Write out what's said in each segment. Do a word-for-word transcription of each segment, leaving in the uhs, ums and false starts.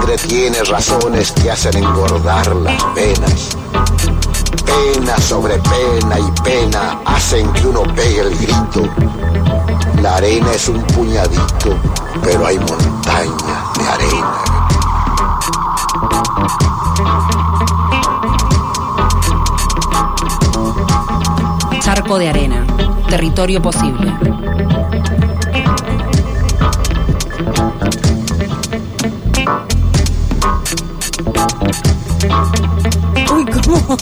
sangre tiene razones que hacen engordar las penas. Pena sobre pena y pena hacen que uno pegue el grito. La arena es un puñadito, pero hay montañas de arena. Charco de arena, territorio posible. Uy, ¿cómo?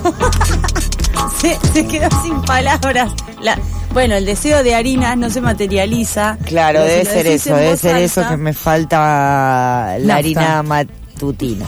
se, se quedó sin palabras. La, bueno, el deseo de harina no se materializa. Claro, pero debe si ser eso, debe ser alta, eso que me falta la Nafta. harina matutina.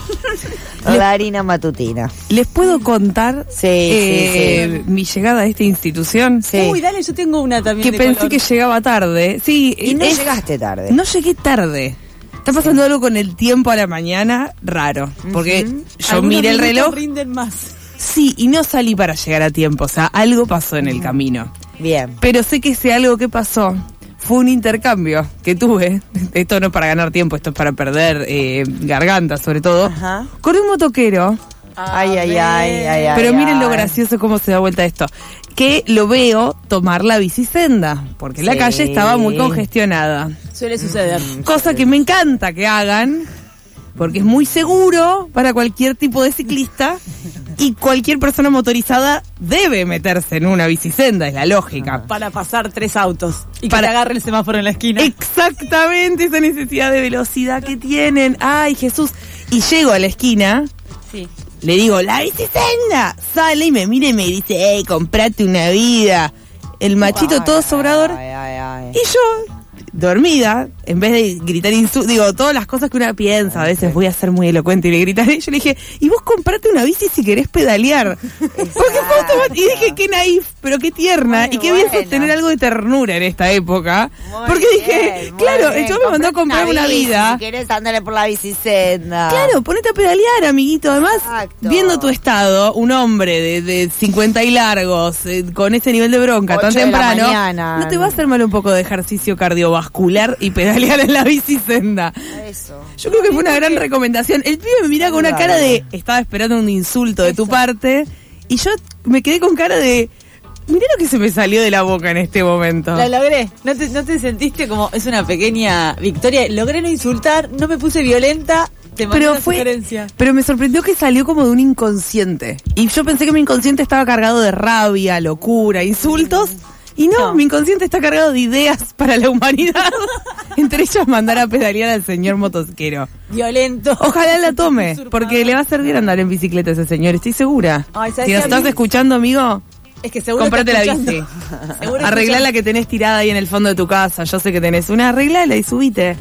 La harina matutina. ¿Les puedo contar Sí, eh, sí, sí. mi llegada a esta institución? Sí. Uy, dale, yo tengo una también. Que de pensé color. que llegaba tarde. Sí, Y no es- llegaste tarde. No llegué tarde. Está pasando algo con el tiempo a la mañana raro. Porque Ujú. yo Algunos miré el minutos reloj. rinden más. Sí, y no salí para llegar a tiempo. O sea, algo pasó en el camino. Bien. Pero sé que ese algo que pasó fue un intercambio que tuve. Esto no es para ganar tiempo, esto es para perder eh, garganta, sobre todo. Ajá. Con un motoquero. Ay, ay, ay, ay, ay. Pero miren lo ay. gracioso cómo se da vuelta esto. Que lo veo tomar la bicisenda, porque la Sí. calle estaba muy congestionada. Suele suceder. Cosa que me encanta que hagan, porque es muy seguro para cualquier tipo de ciclista y cualquier persona motorizada debe meterse en una bicisenda, es la lógica. Para pasar tres autos y que Para- te agarre el semáforo en la esquina. Exactamente esa necesidad de velocidad que tienen. Ay, Jesús. Y llego a la esquina. Sí. Le digo, la bicisenda. Sale y me mira y me dice, hey, comprate una vida. El machito todo sobrador. Ay, ay, ay. Y yo, dormida, en vez de gritar insultos, digo, todas las cosas que una piensa, a veces voy a ser muy elocuente y le gritaré. Yo le dije, y vos comprate una bici si querés pedalear. Porque fue automático. Y dije, qué naif, pero qué tierna. Muy y qué bien bueno. sostener algo de ternura en esta época. Muy Porque dije, bien, muy claro, bien. yo me mandó a comprar una bici, vida. Si querés andar por la bicisenda. Claro, ponete a pedalear, amiguito. Además, Exacto. viendo tu estado, un hombre de, de cincuenta y largos, eh, con ese nivel de bronca tan Ocho de la temprano, mañana. no te va a hacer mal un poco de ejercicio cardiovascular y pedalear en la bicisenda. Eso. Yo creo que fue una gran recomendación. El pibe me mira con una cara de, estaba esperando un insulto de tu parte, y yo me quedé con cara de, mirá lo que se me salió de la boca en este momento. La logré. ¿No te, ¿No te sentiste como es una pequeña victoria? Logré no insultar, no me puse violenta. Te mandé Pero una fue, sugerencia. pero me sorprendió que salió como de un inconsciente. Y yo pensé que mi inconsciente estaba cargado de rabia, locura, insultos. Y no, No. mi inconsciente está cargado de ideas para la humanidad. Entre ellas mandar a pedalear al señor motosquero. Violento. Ojalá la tome, Usurpador. porque le va a servir andar en bicicleta a ese señor, estoy segura. Ay, ¿sabes Si nos qué? estás A mí- escuchando, amigo, Es que seguro comprate está la escuchando. bici. Seguro Arreglá escucha- la que tenés tirada ahí en el fondo de tu casa. Yo sé que tenés una, arreglala y subite.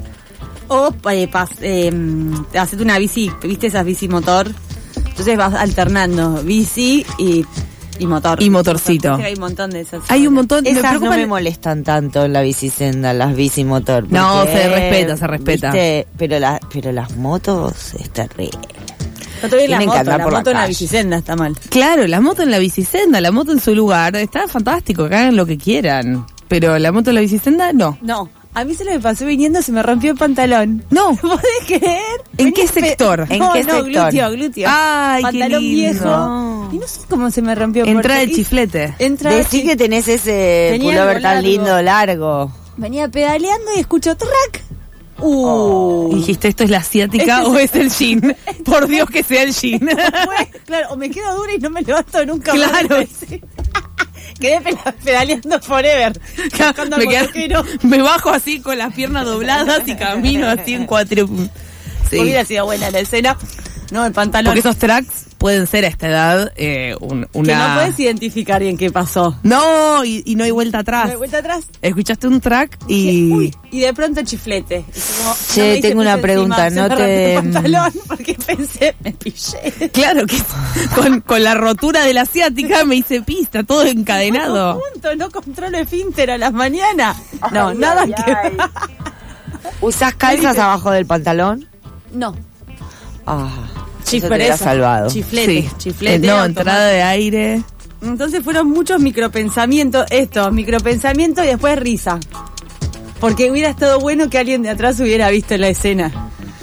O eh, pas, eh, hacete una bici, ¿viste esas bici motor? Entonces vas alternando bici y, y motor. Y motorcito. Viste que Hay un montón de esas. Hay un montón, me Esas no preocupan- me molestan tanto en la bicisenda, las bici motor. No, porque, se respeta, se respeta. ¿viste? Pero, la, pero las motos es terrible. No te la Tienen que moto, andar la por la moto en la calle. bicisenda está mal. Claro, la moto en la bicisenda, la moto en su lugar, está fantástico, que hagan lo que quieran. Pero la moto en la bicisenda, no. No, a mí se lo me pasó viniendo, se me rompió el pantalón. No. ¿Podés creer? ¿En qué Venía pe- sector? ¿En no, qué no, sector? glúteo, glúteo. Ay, qué Pantalón lindo. viejo. Y no sé cómo se me rompió. Entra porque- el chiflete. Entra Decí que tenés ese Tenía pullover algo tan largo. lindo, largo. Venía pedaleando y escucho track. Uh. Y dijiste, ¿esto es la asiática Este o es el jean? Por Dios que sea el jean. Fue, claro, o me quedo dura y no me levanto nunca más. Claro. Sí. Quedé pe- pedaleando forever. Buscando al me, quedo- motoquero. me bajo así con las piernas dobladas y camino así en cuatro. Sí. Hubiera sido buena la escena. No, el pantalón. Porque esos tracks pueden ser a esta edad eh, un- una... Que no puedes identificar bien qué pasó. No, y, y no hay vuelta atrás. De vuelta atrás. Escuchaste un track Y, y... uy, y de pronto chiflete. Y fue como, Che, no me hice tengo una pis pregunta, encima, no se me te- rompió el pantalón porque pensé, me pillé. Claro que con, con la rotura de la asiática me hice pista, todo encadenado. Punto, no controlo esfínter a las mañanas. No, Ay, nada ay, que ay. ¿Usás calzas abajo del pantalón? No. Ah, Sí, eso por te hubiera eso. salvado. Chiflete, Sí. chiflete. Eh, no, automático. entrada de aire. Entonces fueron muchos micropensamientos, esto, micropensamientos y después risa. Porque hubiera estado bueno que alguien de atrás hubiera visto la escena.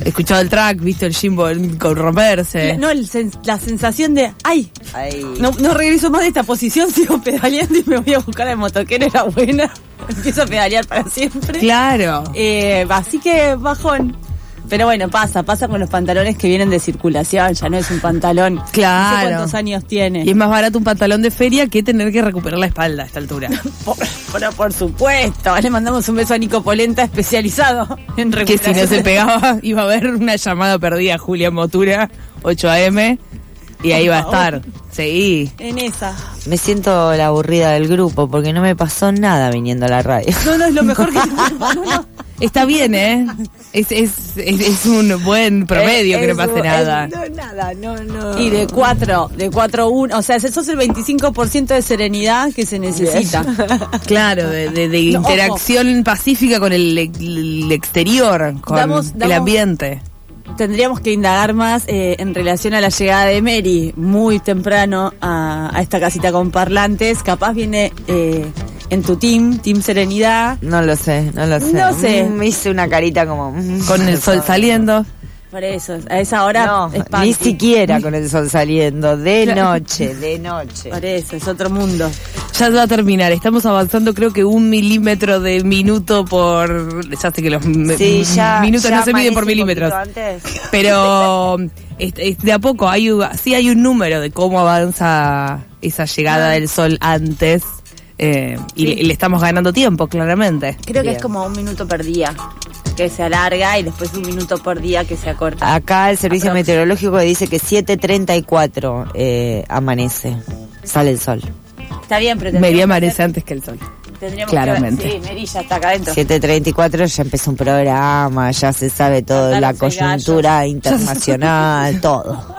escuchado el track, visto el Jimbo con romperse. No, el sen- la sensación de, ay, Ay. no, no regreso más de esta posición, sigo pedaleando y me voy a buscar al motoquero, era buena. Empiezo a pedalear para siempre. Claro. Eh, así que bajón. Pero bueno, pasa, pasa con los pantalones que vienen de circulación, ya no es un pantalón. Claro. No sé cuántos años tiene. Y es más barato un pantalón de feria que tener que recuperar la espalda a esta altura. Por, por, por supuesto, le mandamos un beso a Nico Polenta, especializado en Que recuperación. si no se pegaba, iba a haber una llamada perdida a Julia Motura, ocho a eme, y ahí va a estar. Sí. En esa. Me siento la aburrida del grupo porque no me pasó nada viniendo a la radio. No, no, es lo mejor que no, no, no. Está bien, ¿eh? Es, es, es, es un buen promedio que no pase Es- nada. es- no, nada, no, no. Y de cuatro, de cuatro uno, o sea, sos el veinticinco por ciento de serenidad que se necesita. Claro, de, de, de No, interacción pacífica con el, el exterior, con Damos- el damos- ambiente. Tendríamos que indagar más eh, en relación a la llegada de Mary muy temprano a, a esta casita con parlantes. Capaz viene eh, en tu team, Team Serenidad. No lo sé, no lo sé. No sé. Mm, Me hice una carita como... mm, Con el sol saliendo. Por eso, a esa hora No, es ni punky. siquiera con el sol saliendo. De Claro. noche, de noche. Por eso, es otro mundo. Ya va a terminar. Estamos avanzando creo que un milímetro de minuto por... Ya sé que los m- Sí, ya. minutos ya no se miden por amanece un milímetros. poquito antes. Pero es- es de a poco hay un- sí hay un número de cómo avanza esa llegada del sol antes. eh, y le, le estamos ganando tiempo, claramente. Creo que Bien. es como un minuto por día que se alarga y después un minuto por día que se acorta. Acá el servicio Aprox. meteorológico dice que siete treinta y cuatro eh, amanece. Sale el sol. Está bien, pero Media tendríamos que amanece hacer- antes que el sol. tendríamos claramente. que ver- sí, Mary ya está acá adentro. siete treinta y cuatro ya empezó un programa, ya se sabe todo, Cantar la los coyuntura internacional, todo.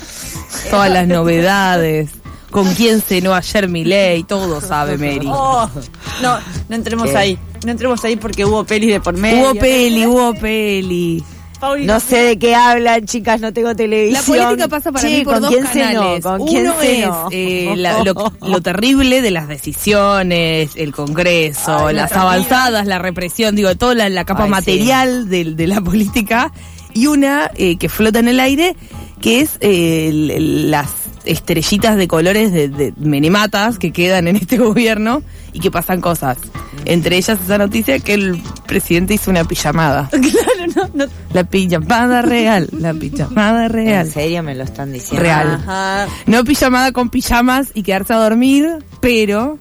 Todas las novedades. Con quién cenó ayer Milei, todo sabe Mary. Oh, no, no entremos ¿Qué? ahí. No entremos ahí porque hubo pelis de por medio. Hubo peli, hubo peli. Pauli, No sé de qué hablan, chicas, no tengo La televisión. política pasa para Che, mí por ¿con dos quién canales. cenó? ¿Con quién Uno cenó? es eh, la- lo, lo terrible de las decisiones, el Congreso, Ay, las la avanzadas, la represión, digo, toda la, la capa Ay, sí. material de, de la política. Y una eh, que flota en el aire, que es eh, el- el- las estrellitas de colores de, de menematas que quedan en este gobierno y que pasan cosas. Entre ellas esa noticia que el presidente hizo una pijamada. Claro, no, no. La pijamada real, la pijamada real. ¿En serio me lo están diciendo? Real. Ajá. No pijamada con pijamas y quedarse a dormir, pero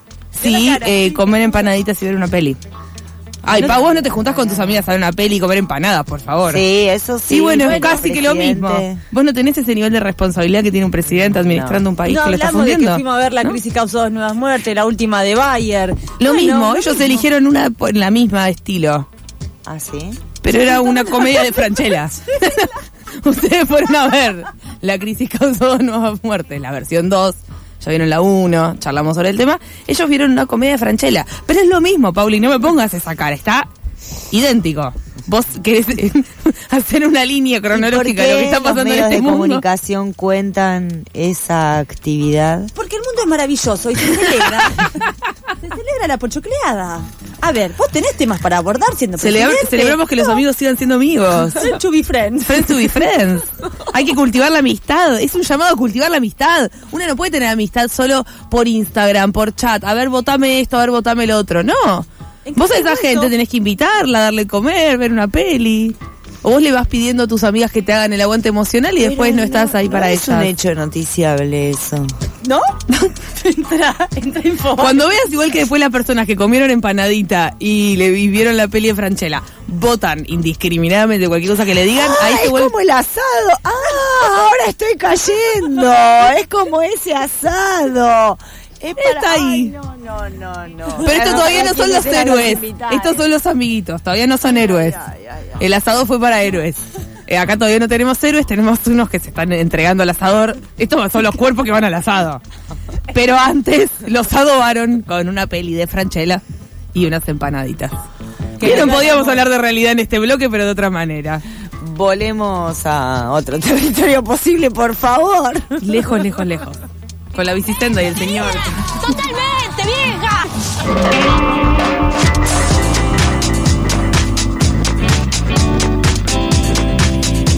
sí la cara. eh, comer empanaditas y ver una peli. Ay, pa, vos no te juntás con tus amigas a ver una peli y comer empanadas, por favor. Sí, eso sí. Sí, bueno, es bueno, casi que lo presidente. mismo. Vos no tenés ese nivel de responsabilidad que tiene un presidente administrando No. un país No que lo está hablamos de que fundiendo. fuimos a ver La ¿no? crisis causó dos nuevas muertes, la última de Bayer. Lo Bueno, mismo, lo ellos mismo. eligieron una por la misma estilo, ¿Ah, sí? pero era una comedia de Franchella. Ustedes fueron a ver La crisis causó dos nuevas muertes, la versión dos. Ya vieron la uno, charlamos sobre el tema. Ellos vieron una comedia de Franchella. Pero es lo mismo, Pauli, no me pongas esa cara. Está idéntico. Vos querés eh, hacer una línea cronológica de lo que está pasando los en medios este de mundo. comunicación cuentan esa actividad? Porque el mundo es maravilloso y se celebra. se celebra la pochocleada. A ver, vos tenés temas para abordar siendo Celebra- presidente. celebramos que los amigos sigan siendo amigos. Friends to be friends. Friends to be friends. Hay que cultivar la amistad. Es un llamado a cultivar la amistad. Uno no puede tener amistad solo por Instagram, por chat. A ver, votame esto, a ver, votame lo otro. No. En Vos a cambio esa eso- gente tenés que invitarla, darle de comer, ver una peli. O vos le vas pidiendo a tus amigas que te hagan el aguante emocional y después no, estás ahí para Es un ellas. hecho noticiable eso. ¿No? entra, entra info. Cuando veas igual que después las personas que comieron empanadita y le vivieron la peli de Franchella, votan indiscriminadamente cualquier cosa que le digan, ahí Ah, se es vuelve... como el asado. Ah, ahora estoy cayendo. Es como ese asado. Es para- Está ahí. Ay, no, no, no, no. Pero esto todavía no son los héroes. Estos son los... los amiguitos. Todavía no son héroes. El asado fue para héroes. Eh, acá todavía no tenemos héroes, tenemos unos que se están entregando al asador. Estos son los cuerpos que van al asado. Pero antes los adobaron con una peli de Franchella y unas empanaditas. Que no podíamos hablar de realidad en este bloque, pero de otra manera. Volemos a otro territorio posible, por favor. Lejos, lejos, lejos. Con la bicicenda y el señor. ¡Totalmente, vieja!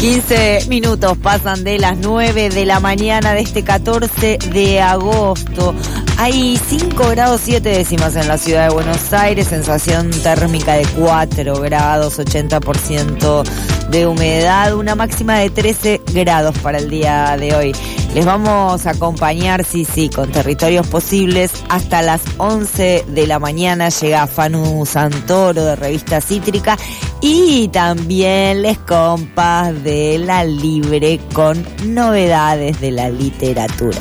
quince minutos pasan de las nueve de la mañana de este catorce de agosto. Hay cinco grados siete décimas en la ciudad de Buenos Aires, sensación térmica de cuatro grados, ochenta por ciento de humedad, una máxima de trece grados para el día de hoy. Les vamos a acompañar, sí, sí, con Territorios Posibles hasta las once de la mañana. Llega Fanu Santoro de Revista Cítrica y también les compas de La Libre con novedades de la literatura.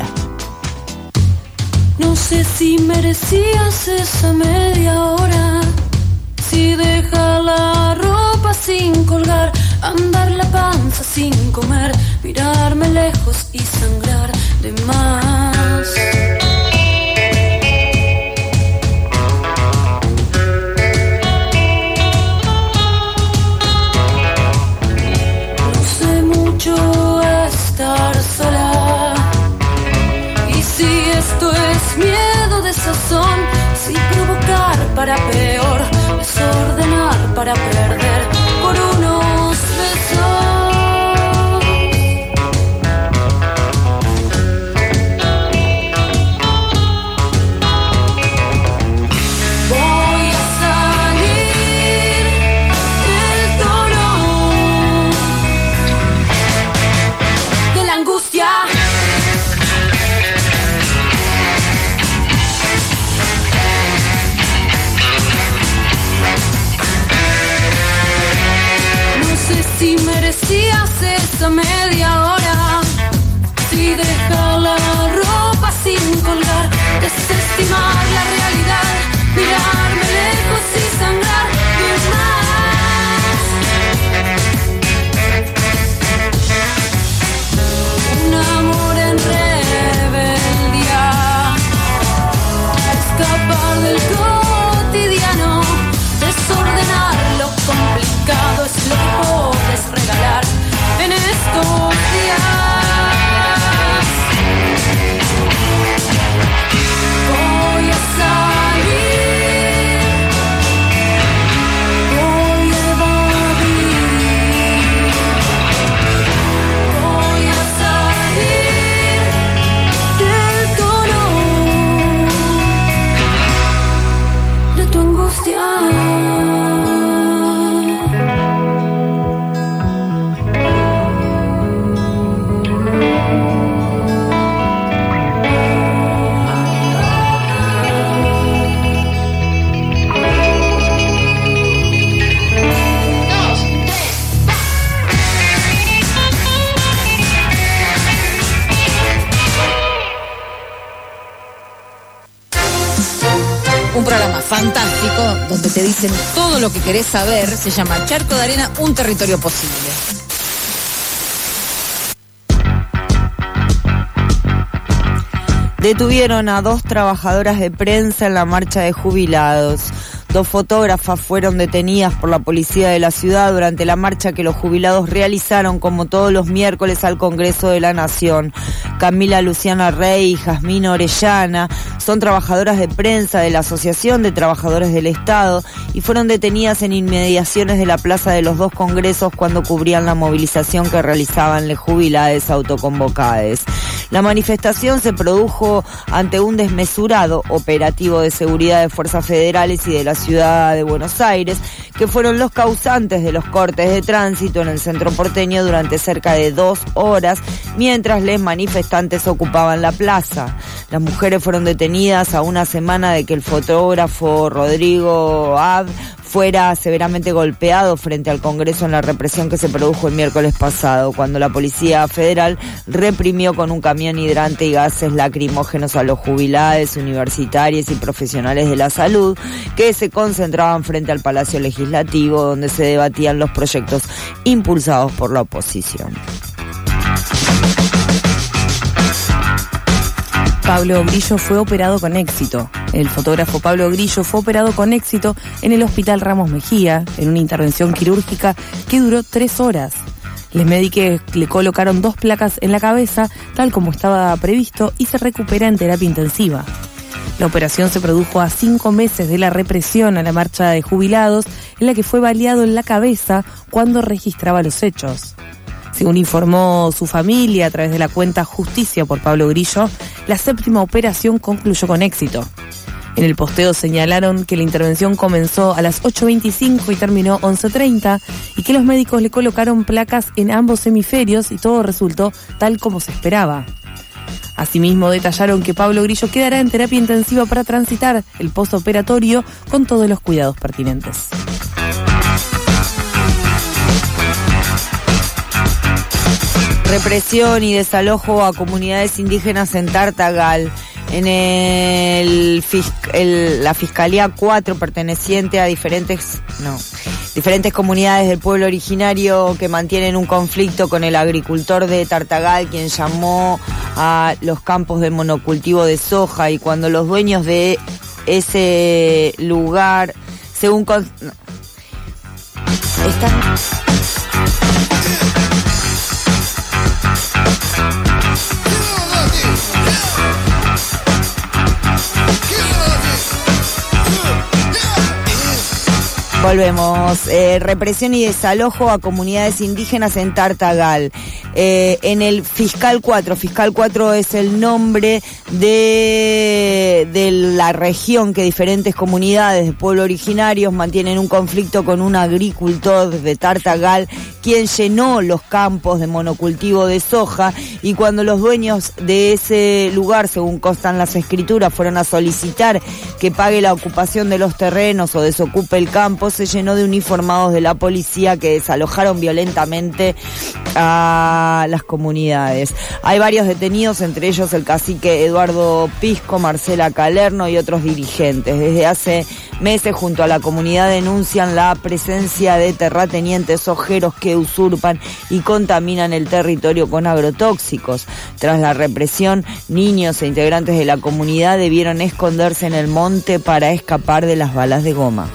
No sé si merecías esa media hora, si dejar la ropa sin colgar, andar la panza sin comer, mirarme lejos y sangrar de más. No sé mucho estar sola, y si esto es miedo de sazón, si provocar para peor, desordenar para perder por unos besos. Voy a salir del tono de la angustia. Si merecías esa media hora, si dejar la ropa sin colgar, desestimar la realidad, mirarme lejos y sangrar de más. Un amor en rebeldía, escapar del cotidiano, desordenar lo complicado es lo que puedes regalar en estos días. Voy a salir, voy a evadir, voy a salir del tono de tu angustia. Un programa fantástico donde te dicen todo lo que querés saber. Se llama Charco de Arena, un territorio posible. Detuvieron a dos trabajadoras de prensa en la marcha de jubilados. Dos fotógrafas fueron detenidas por la policía de la ciudad durante la marcha que los jubilados realizaron como todos los miércoles al Congreso de la Nación. Camila Luciana Rey y Jazmín Orellana son trabajadoras de prensa de la Asociación de Trabajadores del Estado y fueron detenidas en inmediaciones de la plaza de los dos congresos cuando cubrían la movilización que realizaban los jubilados autoconvocados. La manifestación se produjo ante un desmesurado operativo de seguridad de fuerzas federales y de la ciudad de Buenos Aires, que fueron los causantes de los cortes de tránsito en el centro porteño durante cerca de dos horas, mientras los manifestantes ocupaban la plaza. Las mujeres fueron detenidas a una semana de que el fotógrafo Rodrigo Ab fuera severamente golpeado frente al Congreso en la represión que se produjo el miércoles pasado, cuando la Policía Federal reprimió con un camión hidrante y gases lacrimógenos a los jubilados, universitarios y profesionales de la salud que se concentraban frente al Palacio Legislativo, donde se debatían los proyectos impulsados por la oposición. Pablo Grillo fue operado con éxito. El fotógrafo Pablo Grillo fue operado con éxito en el Hospital Ramos Mejía, en una intervención quirúrgica que duró tres horas. Los médicos le colocaron dos placas en la cabeza, tal como estaba previsto, y se recupera en terapia intensiva. La operación se produjo a cinco meses de la represión a la marcha de jubilados, en la que fue baleado en la cabeza cuando registraba los hechos. Según informó su familia a través de la cuenta Justicia por Pablo Grillo, la séptima operación concluyó con éxito. En el posteo señalaron que la intervención comenzó a las ocho veinticinco y terminó once treinta y que los médicos le colocaron placas en ambos hemisferios y todo resultó tal como se esperaba. Asimismo, detallaron que Pablo Grillo quedará en terapia intensiva para transitar el postoperatorio con todos los cuidados pertinentes. Represión y desalojo a comunidades indígenas en Tartagal. En el, el la Fiscalía cuatro, perteneciente a diferentes no diferentes comunidades del pueblo originario que mantienen un conflicto con el agricultor de Tartagal, quien llamó a los campos de monocultivo de soja, y cuando los dueños de ese lugar, según con, no, están Volvemos. Eh, represión y desalojo a comunidades indígenas en Tartagal. Eh, en el Fiscal cuatro. Fiscal cuatro es el nombre de, de la región que diferentes comunidades de pueblo originarios mantienen un conflicto con un agricultor de Tartagal, quien llenó los campos de monocultivo de soja, y cuando los dueños de ese lugar, según constan las escrituras, fueron a solicitar que pague la ocupación de los terrenos o desocupe el campo, se llenó de uniformados de la policía que desalojaron violentamente a las comunidades. Hay varios detenidos, entre ellos el cacique Eduardo Pisco, Marcela Calerno y otros dirigentes. Desde hace meses, junto a la comunidad, denuncian la presencia de terratenientes ojeros que usurpan y contaminan el territorio con agrotóxicos. Tras la represión, niños e integrantes de la comunidad debieron esconderse en el monte para escapar de las balas de goma.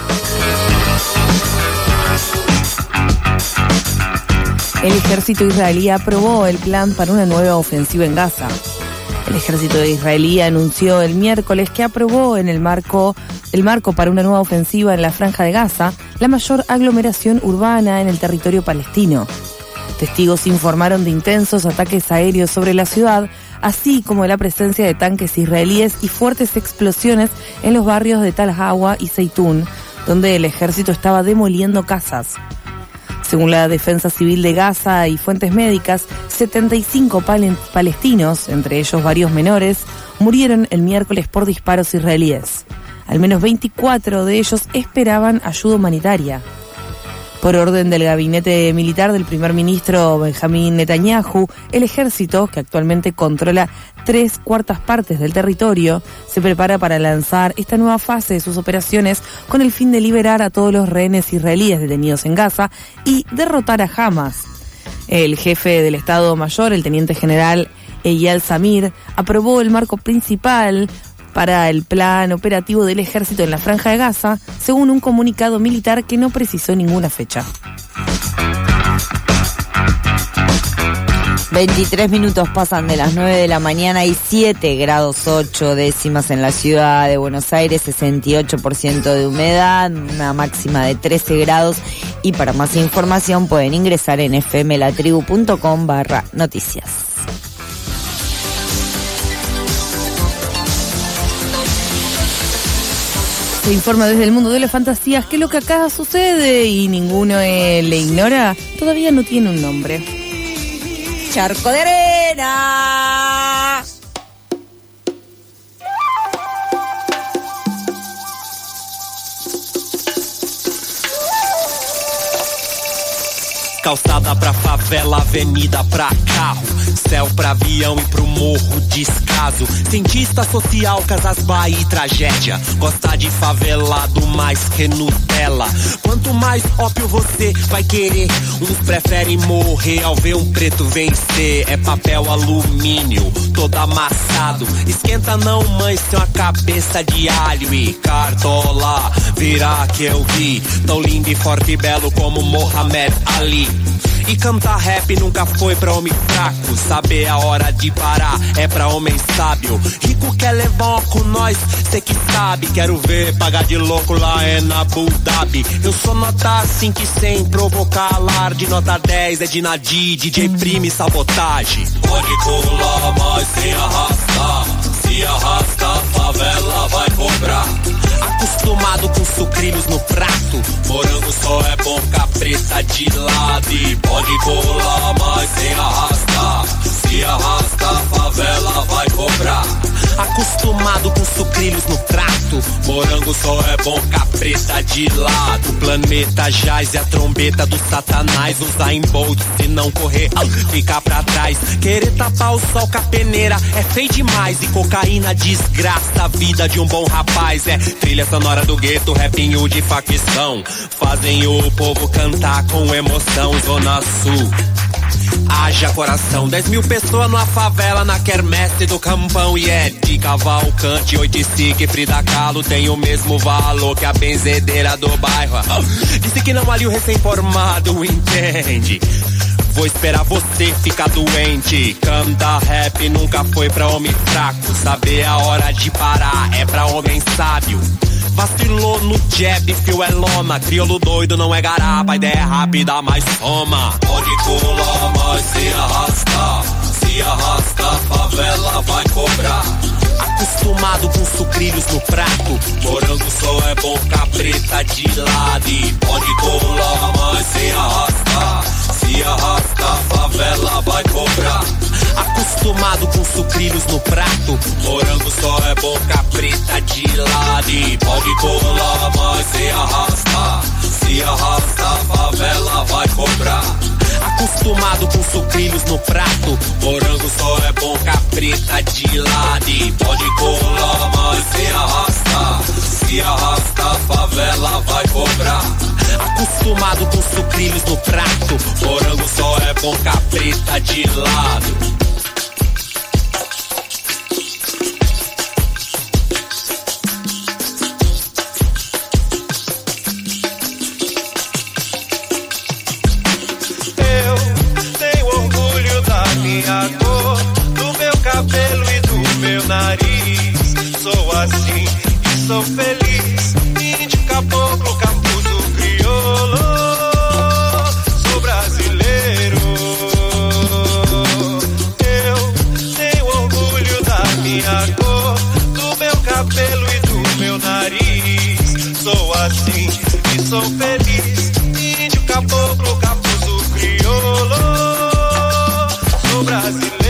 El ejército israelí aprobó el plan para una nueva ofensiva en Gaza. El ejército israelí anunció el miércoles que aprobó en el marco, el marco para una nueva ofensiva en la Franja de Gaza, la mayor aglomeración urbana en el territorio palestino. Testigos informaron de intensos ataques aéreos sobre la ciudad, así como de la presencia de tanques israelíes y fuertes explosiones en los barrios de Tal Hawa y Zeitún, donde el ejército estaba demoliendo casas. Según la Defensa Civil de Gaza y fuentes médicas, setenta y cinco pal- palestinos, entre ellos varios menores, murieron el miércoles por disparos israelíes. Al menos veinticuatro de ellos esperaban ayuda humanitaria. Por orden del gabinete militar del primer ministro Benjamín Netanyahu, el ejército, que actualmente controla tres cuartas partes del territorio, se prepara para lanzar esta nueva fase de sus operaciones con el fin de liberar a todos los rehenes israelíes detenidos en Gaza y derrotar a Hamas. El jefe del Estado Mayor, el teniente general Eyal Zamir, aprobó el marco principal para el plan operativo del ejército en la Franja de Gaza, según un comunicado militar que no precisó ninguna fecha. veintitrés minutos pasan de las nueve de la mañana y siete grados ocho décimas en la ciudad de Buenos Aires, sesenta y ocho por ciento de humedad, una máxima de trece grados, y para más información pueden ingresar en fmlatribu.com barra noticias. Se informa desde el mundo de las fantasías que lo que acá sucede y ninguno eh, le ignora, todavía no tiene un nombre. Charco de arena. Calçada pra favela, avenida pra carro, céu pra avião e pro morro descaso. Cientista social, Casas Bahia e tragédia. Gosta de favelado mais que Nutella. Quanto mais ópio você vai querer, uns preferem morrer ao ver um preto vencer. É papel alumínio, todo amassado. Esquenta não, mãe, tem uma cabeça de alho e cartola. Virá que eu vi, tão lindo e forte e belo como Mohamed Ali. E cantar rap nunca foi pra homem fraco. Saber a hora de parar é pra homem sábio. Rico quer levar com nós, cê que sabe. Quero ver pagar de louco lá é na Abu Dhabi. Eu sou nota cinco e sem provocar alarde. Nota dez é de Nadi, D J Prime sabotagem. Pode colar, mas sem arrastar. Se arrasta, a favela vai cobrar. Acostumado com sucrilhos no prato, morango só é bom capreta de lado. E pode colar, mas sem arrastar. Se arrasta, a favela vai cobrar. Acostumado com sucrilhos no prato, morango só é bom capreta de lado. Planeta jaz e a trombeta do satanás. Usar em bolt se não correr, ficar pra trás. Querer tapar o sol com a peneira é feio demais. E cocaína desgraça a vida de um bom rapaz. É trilha sonora do gueto, rapinho de facção. Fazem o povo cantar com emoção. Zona Sul, haja coração. Dez mil pessoas numa favela, na quermesse do Campão. E é de Cavalcante, Oiticique, Frida Kahlo tem o mesmo valor que a benzedeira do bairro. Disse que não ali o recém-formado entende. Vou esperar você ficar doente. Cantar rap nunca foi pra homem fraco. Saber a hora de parar é pra homem sábio. Vacilou no jab, fio é lona. Crioulo doido não é garapa, a ideia é rápida, mas toma. Pode colar, mas se arrastar. Se arrasta, a favela vai cobrar. Acostumado com sucrilhos no prato, morango só é bom capreta de lado. E pode colar, mas se arrastar. Se arrasta, a favela vai cobrar. Acostumado com sucrilhos no prato, morango só é bom capreta de lado. E pode colar, mas se arrasta. Se arrasta, a favela vai cobrar. Acostumado com sucrilhos no prato, morango só é bom capreta de lado. E pode colar, mas se arrasta. Se arrasta, a favela vai cobrar. Acostumado com sucrilhos no prato, morango só é bom capreta de lado. Minha cor, do meu cabelo e do meu nariz. Sou assim e sou feliz. Índio, caboclo, cambuzo, crioulo. Sou brasileiro. Eu tenho orgulho da minha cor, do meu cabelo e do meu nariz. Sou assim e sou feliz. Índio, caboclo, cambuzo, crioulo. Brasileiro.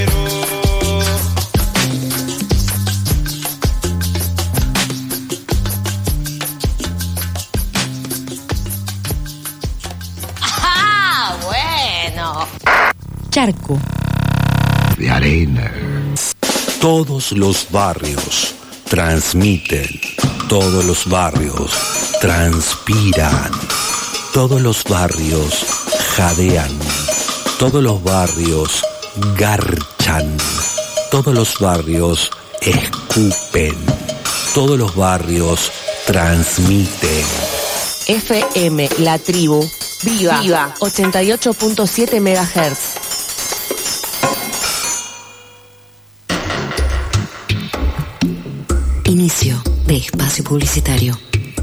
¡Ah, bueno! Charco de arena. Todos los barrios transmiten, todos los barrios transpiran, todos los barrios jadean. Todos los barrios garchan, todos los barrios escupen, todos los barrios transmiten. F M La Tribu, Viva, Viva ochenta y ocho punto siete megahertz. Inicio de espacio publicitario.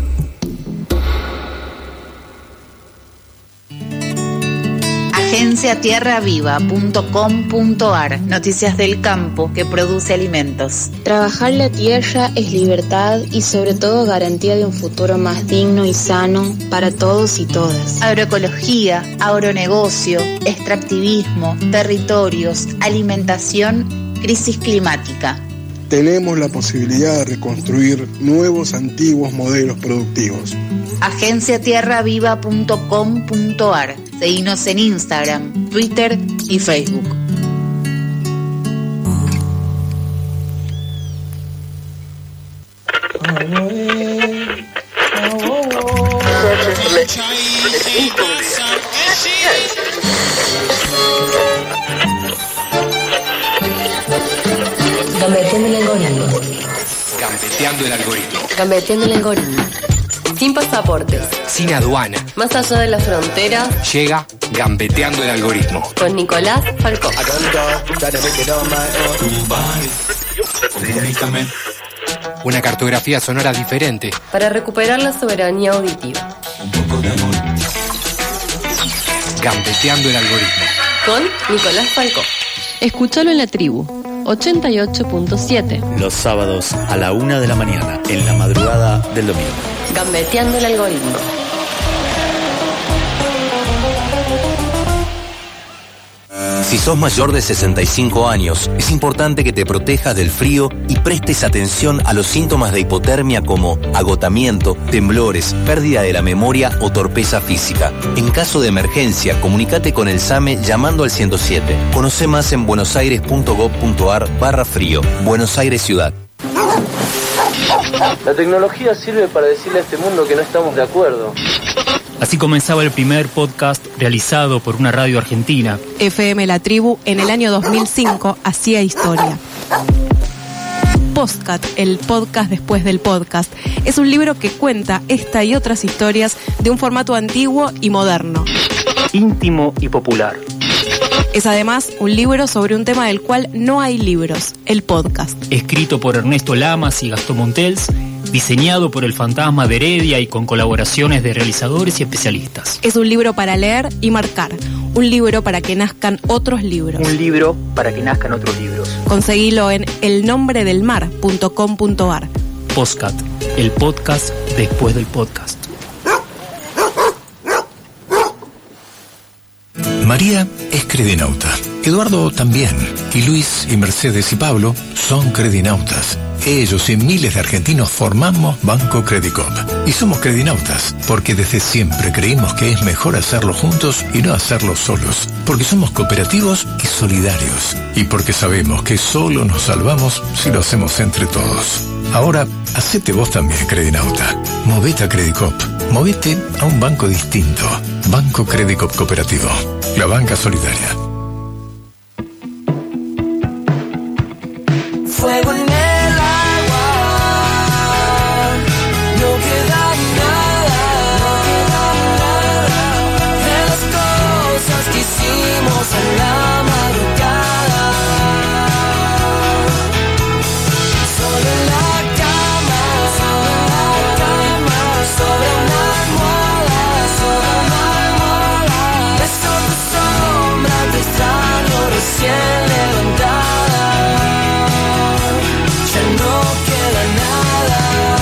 agencia tierra viva punto com punto ar, noticias del campo que produce alimentos. Trabajar la tierra es libertad y sobre todo garantía de un futuro más digno y sano para todos y todas. Agroecología, agronegocio, extractivismo, territorios, alimentación, crisis climática. Tenemos la posibilidad de reconstruir nuevos antiguos modelos productivos. agencia tierra viva punto com punto ar. Seguinos en Instagram, Twitter y Facebook. Gambeteando el algoritmo. Gambeteando el algoritmo. Gambeteando el algoritmo. Sin pasaportes. Sin aduana. Más allá de la frontera. Llega Gambeteando el Algoritmo. Con Nicolás Falcó. Una cartografía sonora diferente. Para recuperar la soberanía auditiva. Gambeteando el Algoritmo. Con Nicolás Falcó. Escúchalo en La Tribu, ochenta y ocho punto siete. Los sábados a la una de la mañana, en la madrugada del domingo. Gambeteando el Algoritmo. Si sos mayor de sesenta y cinco años, es importante que te protejas del frío y prestes atención a los síntomas de hipotermia como agotamiento, temblores, pérdida de la memoria o torpeza física. En caso de emergencia, comunícate con el SAME llamando al ciento siete. Conoce más en buenosaires.gov.ar barra frío. Buenos Aires Ciudad. La tecnología sirve para decirle a este mundo que no estamos de acuerdo. Así comenzaba el primer podcast realizado por una radio argentina. F M La Tribu, en el año dos mil cinco, hacía historia. Postcat, el podcast después del podcast, es un libro que cuenta esta y otras historias de un formato antiguo y moderno. Íntimo y popular. Es además un libro sobre un tema del cual no hay libros, el podcast. Escrito por Ernesto Lamas y Gastón Montels, diseñado por el Fantasma de Heredia y con colaboraciones de realizadores y especialistas. Es un libro para leer y marcar, un libro para que nazcan otros libros. Un libro para que nazcan otros libros. Conseguilo en el nombre del mar punto com punto ar. Postcat, el podcast después del podcast. María es credinauta, Eduardo también, y Luis y Mercedes y Pablo son credinautas. Ellos y miles de argentinos formamos Banco Credicop. Y somos credinautas, porque desde siempre creímos que es mejor hacerlo juntos y no hacerlo solos. Porque somos cooperativos y solidarios. Y porque sabemos que solo nos salvamos si lo hacemos entre todos. Ahora, hacete vos también, credinauta. Movete a Credicop. Movete a un banco distinto. Banco Credicop Cooperativo. La banca solidaria. Fuego en el agua, no queda nada, de las cosas que hicimos en la madrugada. Solo en la cama, sobre una almohada, sobre una almohada. Beso tu sombra, te extraño recién levantada. Ya no queda nada,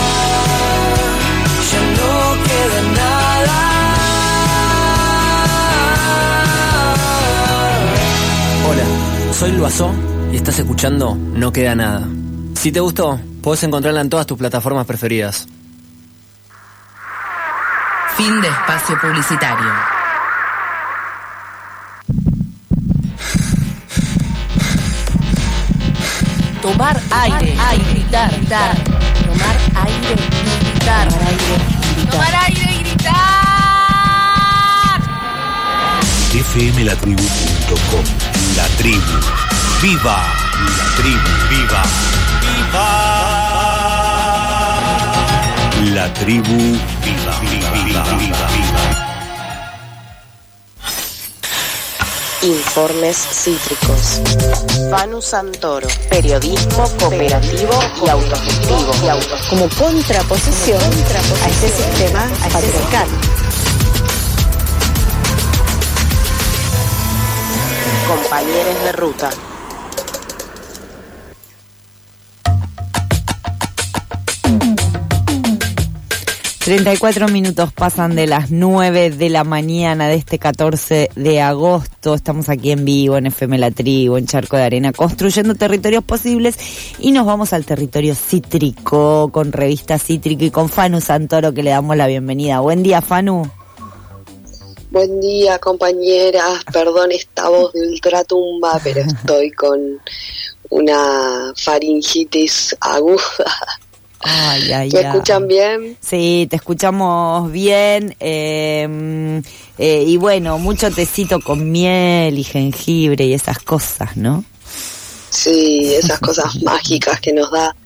ya no queda nada. Hola, soy Luazó y estás escuchando No Queda Nada. Si te gustó, podés encontrarla en todas tus plataformas preferidas. Fin de espacio publicitario. Tomar aire, aire, gritar, gritar. Tomar aire y gritar. Tomar aire y gritar. Tomar aire y gritar. F M la tribu punto com. La tribu. ¡Viva! La tribu, viva. ¡Viva! La tribu, viva, viva, viva, viva, viva. Informes cítricos. Fanu Santoro. Periodismo cooperativo y autogestivo. Y auto. Como contraposición a este sistema patriarcal. Compañeros de ruta. treinta y cuatro minutos pasan de las nueve de la mañana de este catorce de agosto. Estamos aquí en vivo en F M La Tribu, en Charco de Arena, construyendo territorios posibles. Y nos vamos al territorio cítrico, con Revista Cítrico y con Fanu Santoro, que le damos la bienvenida. Buen día, Fanu. Buen día, compañeras. Perdón esta voz de ultratumba, pero estoy con una faringitis aguda. Ay, ay, ¿Me ay. escuchan bien? Sí, te escuchamos bien. Eh, eh, y bueno, mucho tecito con miel y jengibre y esas cosas, ¿no? Sí, esas cosas mágicas que nos da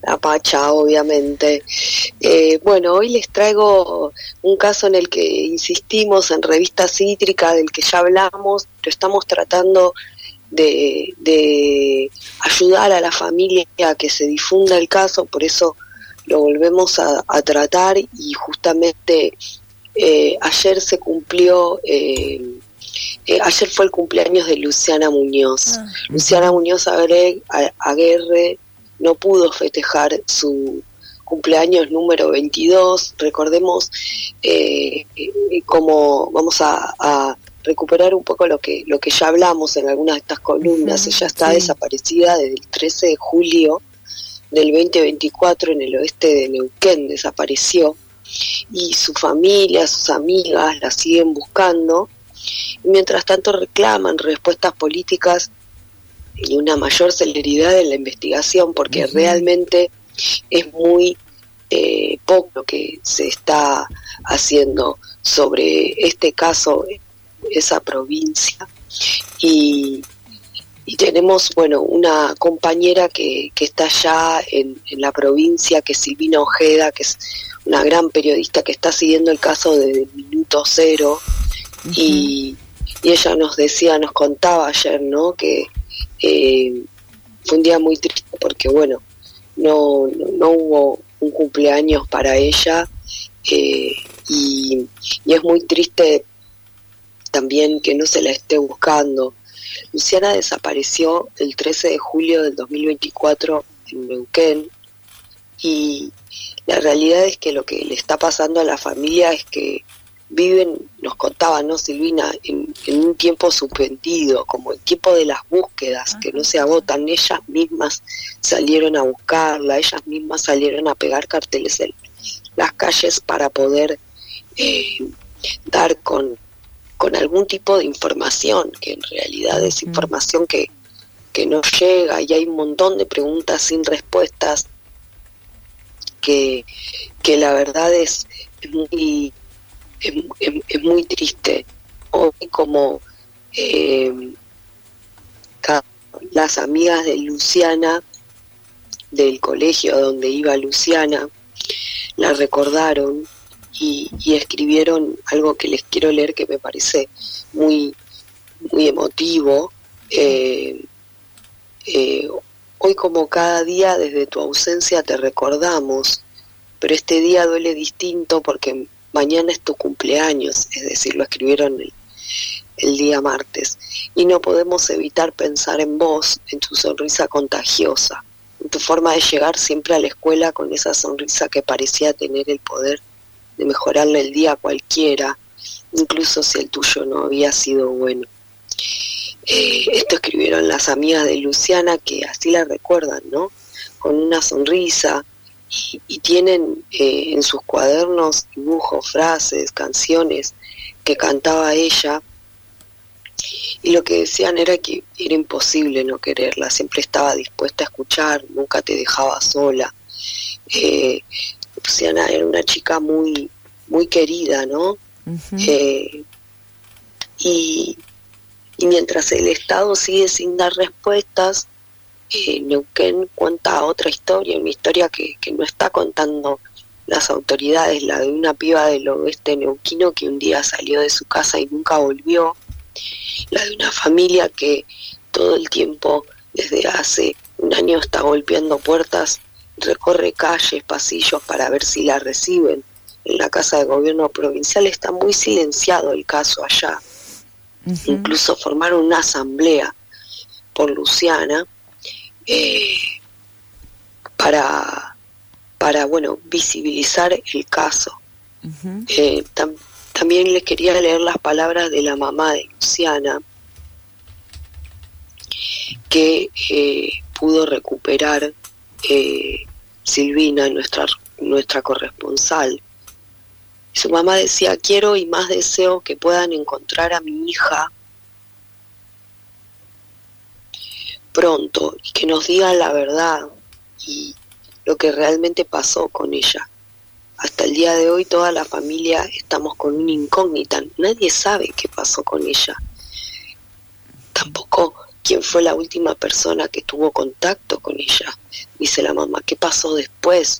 La Pacha, obviamente. Eh, bueno, hoy les traigo un caso en el que insistimos en Revista Cítrica, del que ya hablamos, pero estamos tratando de, de ayudar a la familia a que se difunda el caso, por eso lo volvemos a, a tratar y justamente eh, ayer se cumplió... Eh, Eh, ayer fue el cumpleaños de Luciana Muñoz. Ah. Luciana Muñoz Aguirre, Aguirre no pudo festejar su cumpleaños número veintidós. Recordemos eh, eh, cómo vamos a, a recuperar un poco lo que lo que ya hablamos en algunas de estas columnas. Uh-huh, Ella está sí. desaparecida desde el trece de julio del veinte veinticuatro en el oeste de Neuquén, desapareció, y su familia, sus amigas la siguen buscando. Y mientras tanto reclaman respuestas políticas y una mayor celeridad en la investigación, porque uh-huh. realmente es muy eh, poco lo que se está haciendo sobre este caso en esa provincia. Y, y tenemos, bueno, una compañera que, que está allá en, en la provincia, que es Silvina Ojeda, que es una gran periodista que está siguiendo el caso desde el minuto cero. Uh-huh. y, y ella nos decía, nos contaba ayer, ¿no?, que eh, fue un día muy triste porque, bueno, no, no, no hubo un cumpleaños para ella, eh, y, y es muy triste también que no se la esté buscando. Luciana desapareció el trece de julio del dos mil veinticuatro en Neuquén, y la realidad es que lo que le está pasando a la familia es que viven, nos contaba, ¿no, Silvina?, en, en un tiempo suspendido, como el tiempo de las búsquedas, que no se agotan. Ellas mismas salieron a buscarla, ellas mismas salieron a pegar carteles en las calles para poder eh, dar con, con algún tipo de información, que en realidad es información que, que no llega, y hay un montón de preguntas sin respuestas que, que la verdad es muy... Es, es, es muy triste. Hoy, como eh, las amigas de Luciana, del colegio donde iba Luciana, la recordaron y, y escribieron algo que les quiero leer, que me parece muy, muy emotivo. Eh, eh, hoy, como cada día, desde tu ausencia te recordamos, pero este día duele distinto porque mañana es tu cumpleaños, es decir, lo escribieron el, el día martes, y no podemos evitar pensar en vos, en tu sonrisa contagiosa, en tu forma de llegar siempre a la escuela con esa sonrisa que parecía tener el poder de mejorarle el día a cualquiera, incluso si el tuyo no había sido bueno. Eh, esto escribieron las amigas de Luciana, que así la recuerdan, ¿no?, con una sonrisa. Y, y tienen eh, en sus cuadernos dibujos, frases, canciones que cantaba ella, y lo que decían era que era imposible no quererla, siempre estaba dispuesta a escuchar, nunca te dejaba sola. eh, Luciana era una chica muy muy querida, ¿no? Uh-huh. eh, y, y mientras el Estado sigue sin dar respuestas, Eh, Neuquén cuenta otra historia, una historia que, que no está contando las autoridades, la de una piba del oeste neuquino que un día salió de su casa y nunca volvió, la de una familia que todo el tiempo, desde hace un año, está golpeando puertas, recorre calles, pasillos para ver si la reciben. En la Casa de Gobierno Provincial está muy silenciado el caso allá. Uh-huh. Incluso formaron una asamblea por Luciana, Eh, para para bueno visibilizar el caso. Uh-huh. eh, tam, también les quería leer las palabras de la mamá de Luciana, que eh, pudo recuperar eh, Silvina, nuestra nuestra corresponsal. Su mamá decía: quiero y más deseo que puedan encontrar a mi hija pronto, y que nos digan la verdad y lo que realmente pasó con ella. Hasta el día de hoy toda la familia estamos con una incógnita, nadie sabe qué pasó con ella, tampoco quién fue la última persona que tuvo contacto con ella. dice la mamá, ¿qué pasó después?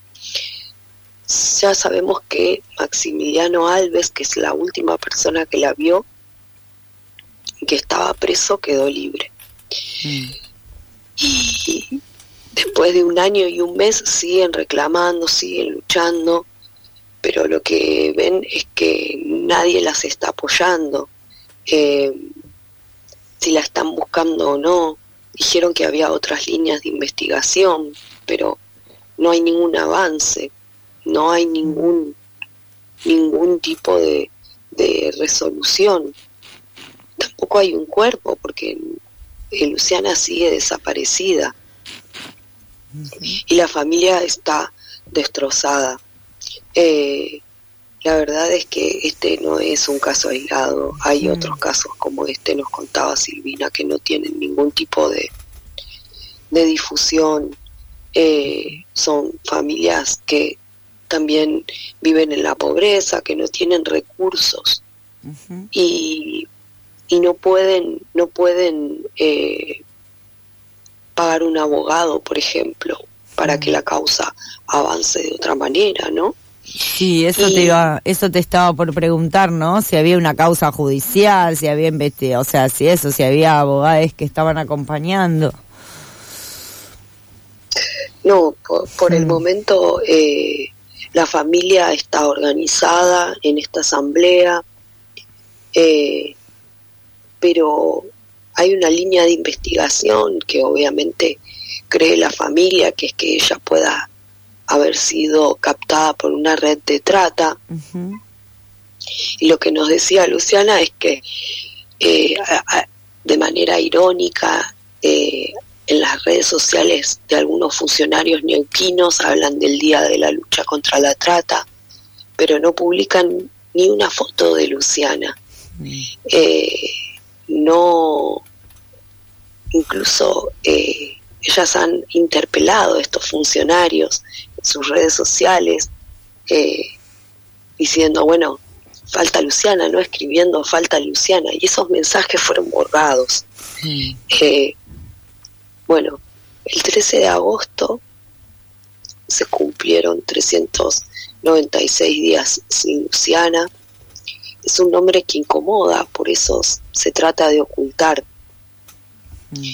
Ya sabemos que Maximiliano Alves, que es la última persona que la vio, que estaba preso, quedó libre. Mm. Y después de un año y un mes siguen reclamando, siguen luchando, pero lo que ven es que nadie las está apoyando. Eh, si la están buscando o no. Dijeron que había otras líneas de investigación, pero no hay ningún avance, no hay ningún ningún tipo de, de resolución. Tampoco hay un cuerpo, porque eh, Luciana sigue desaparecida. Uh-huh. Y la familia está destrozada. Eh, la verdad es que este no es un caso aislado. Hay uh-huh. otros casos como este, nos contaba Silvina, que no tienen ningún tipo de, de difusión. Eh, son familias que también viven en la pobreza, que no tienen recursos. Uh-huh. y y no pueden no pueden eh, pagar un abogado, por ejemplo, para que la causa avance de otra manera, ¿no? Sí, eso y, te iba, eso te estaba por preguntar, ¿no? Si había una causa judicial, si había investigado, o sea, si eso, si había abogados que estaban acompañando. No, por, por mm. el momento eh, la familia está organizada en esta asamblea, eh, pero hay una línea de investigación que obviamente cree la familia, que es que ella pueda haber sido captada por una red de trata. Uh-huh. Y lo que nos decía Luciana es que eh, a, a, de manera irónica eh, en las redes sociales de algunos funcionarios neuquinos hablan del Día de la Lucha contra la Trata, pero no publican ni una foto de Luciana. Uh-huh. eh, no, incluso eh, ellas han interpelado a estos funcionarios en sus redes sociales eh, diciendo, bueno, falta Luciana, no escribiendo falta Luciana, y esos mensajes fueron borrados. Mm. Eh, bueno, el trece de agosto se cumplieron trescientos noventa y seis días sin Luciana. Es un nombre que incomoda, por eso se trata de ocultar. Mm.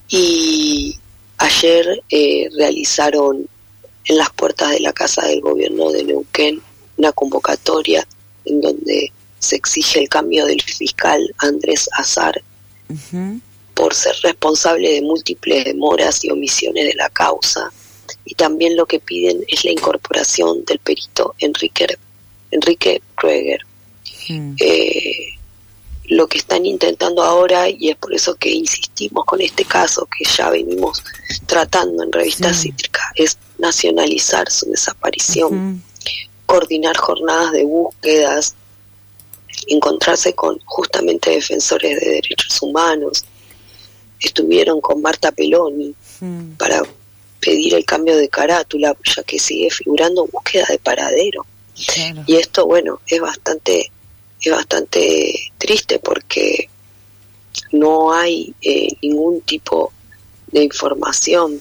Y ayer eh, realizaron en las puertas de la Casa del Gobierno de Neuquén una convocatoria en donde se exige el cambio del fiscal Andrés Azar uh-huh. por ser responsable de múltiples demoras y omisiones de la causa, y también lo que piden es la incorporación del perito Enrique, Enrique Krueger. Uh-huh. Eh, lo que están intentando ahora, y es por eso que insistimos con este caso que ya venimos tratando en Revista sí. Cítrica, es nacionalizar su desaparición, uh-huh. coordinar jornadas de búsquedas, encontrarse con justamente defensores de derechos humanos. Estuvieron con Marta Peloni uh-huh. para pedir el cambio de carátula, ya que sigue figurando búsqueda de paradero. Claro. Y esto, bueno, es bastante es bastante triste porque no hay eh, ningún tipo de información.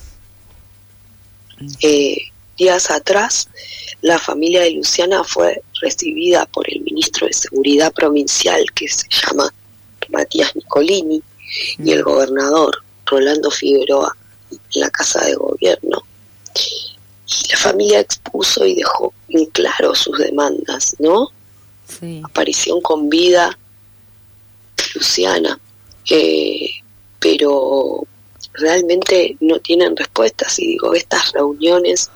Eh, días atrás, la familia de Luciana fue recibida por el ministro de Seguridad Provincial, que se llama Matías Nicolini, mm. y el gobernador Rolando Figueroa en la Casa de Gobierno. Y la familia expuso y dejó en claro sus demandas, ¿no? Sí. Aparición con vida, Luciana, eh, pero realmente no tienen respuestas. Y digo, estas reuniones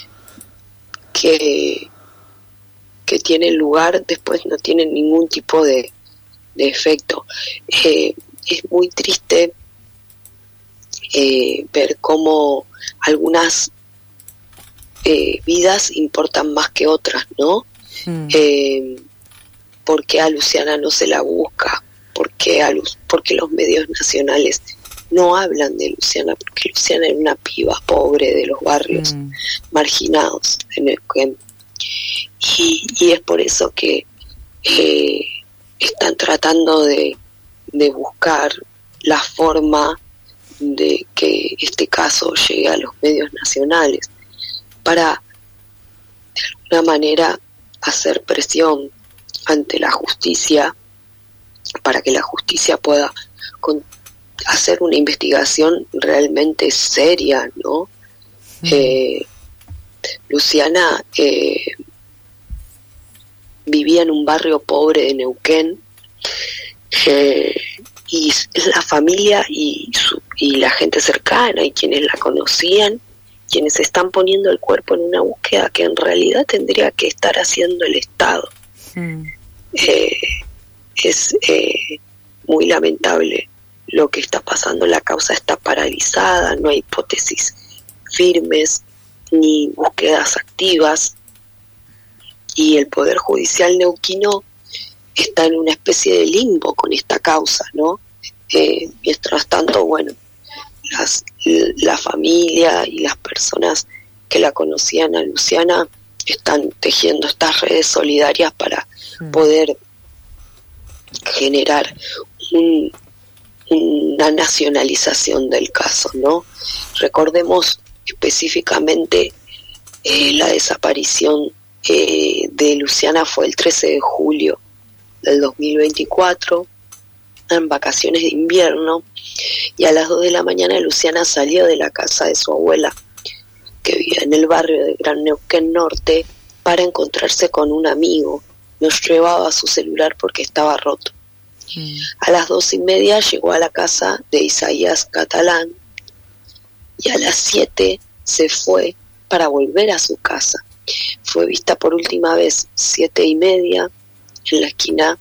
que, que tienen lugar después no tienen ningún tipo de, de efecto. Eh, es muy triste eh, ver cómo algunas eh, vidas importan más que otras, ¿no? Mm. Eh, ¿Por qué a Luciana no se la busca? ¿Por qué, a Lu- por qué los medios nacionales no hablan de Luciana? Porque Luciana era una piba pobre de los barrios mm. marginados en Neuquén. Y, y es por eso que eh, están tratando de, de buscar la forma de que este caso llegue a los medios nacionales para de alguna manera hacer presión ante la justicia para que la justicia pueda con, hacer una investigación realmente seria, ¿no? Mm. Eh, Luciana eh, vivía en un barrio pobre de Neuquén, eh, y la familia y, su, y la gente cercana y quienes la conocían, quienes están poniendo el cuerpo en una búsqueda que en realidad tendría que estar haciendo el Estado. Mm. Eh, es eh, muy lamentable lo que está pasando, la causa está paralizada, no hay hipótesis firmes ni búsquedas activas, y el Poder Judicial neuquino está en una especie de limbo con esta causa, ¿no? Eh, mientras tanto, bueno, las, la familia y las personas que la conocían a Luciana están tejiendo estas redes solidarias para mm. poder generar un, una nacionalización del caso, ¿no? Recordemos específicamente eh, la desaparición eh, de Luciana fue el trece de julio del dos mil veinticuatro, en vacaciones de invierno, y a las dos de la mañana Luciana salió de la casa de su abuela, que vivía en el barrio de Gran Neuquén Norte, para encontrarse con un amigo. No llevaba su celular porque estaba roto. Mm. A las dos y media llegó a la casa de Isaías Catalán, y a las siete se fue para volver a su casa. Fue vista por última vez siete y media en la esquina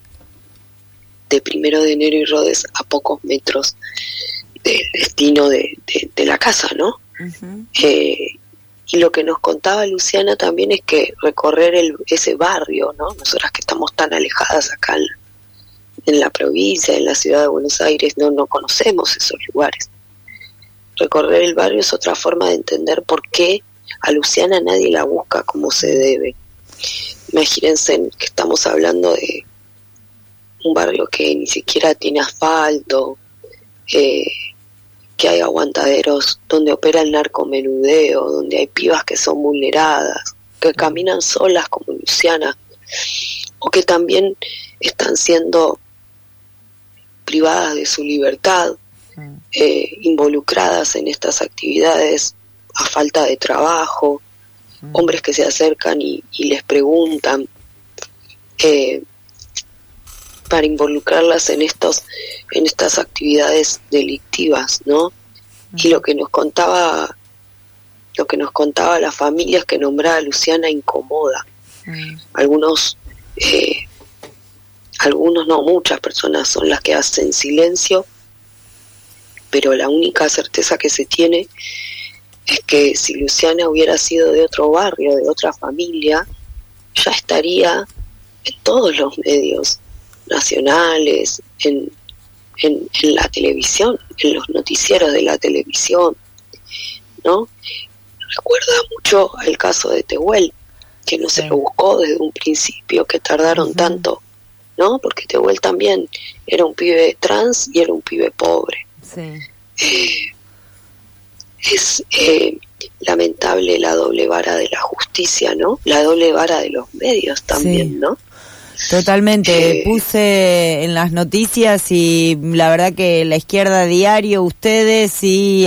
de Primero de Enero y Rodés, a pocos metros del destino de, de, de la casa, ¿no? Uh-huh. Eh, y lo que nos contaba Luciana también es que recorrer el, ese barrio, ¿no? Nosotras que estamos tan alejadas acá en, en la provincia, en la ciudad de Buenos Aires, no, no conocemos esos lugares. Recorrer el barrio es otra forma de entender por qué a Luciana nadie la busca como se debe. Imagínense que estamos hablando de un barrio que ni siquiera tiene asfalto, eh, que hay aguantaderos donde opera el narcomenudeo, donde hay pibas que son vulneradas, que caminan solas como Luciana, o que también están siendo privadas de su libertad, eh, involucradas en estas actividades a falta de trabajo, hombres que se acercan y, y les preguntan eh, para involucrarlas en estos en estas actividades delictivas, ¿no? Y lo que nos contaba lo que nos contaba la familia es que nombrar a Luciana incomoda. Mm. Algunos eh, algunos no, muchas personas son las que hacen silencio, pero la única certeza que se tiene es que si Luciana hubiera sido de otro barrio, de otra familia, ya estaría en todos los medios nacionales, en, en, en la televisión, en los noticieros de la televisión, ¿no? Recuerda mucho el caso de Tehuel, que no se lo buscó desde un principio, que tardaron uh-huh. tanto, ¿no? Porque Tehuel también era un pibe trans y era un pibe pobre. Sí. Eh, es eh, lamentable la doble vara de la justicia, ¿no? La doble vara de los medios también, sí. ¿no? Totalmente, eh, puse en las noticias y la verdad que la Izquierda Diario, ustedes y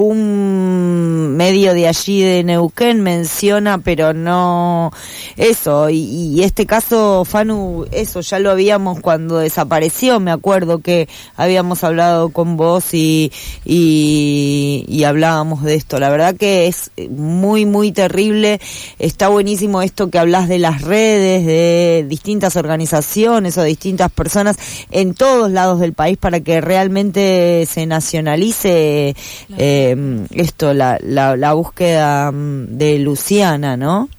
algún medio de allí de Neuquén menciona, pero no eso, y, y este caso, Fanu, eso ya lo habíamos cuando desapareció, me acuerdo que habíamos hablado con vos y, y, y hablábamos de esto, la verdad que es muy muy terrible, está buenísimo esto que hablas de las redes, de distintas organizaciones o distintas personas en todos lados del país para que realmente se nacionalice eh, esto, la, la, la búsqueda de Luciana, ¿no?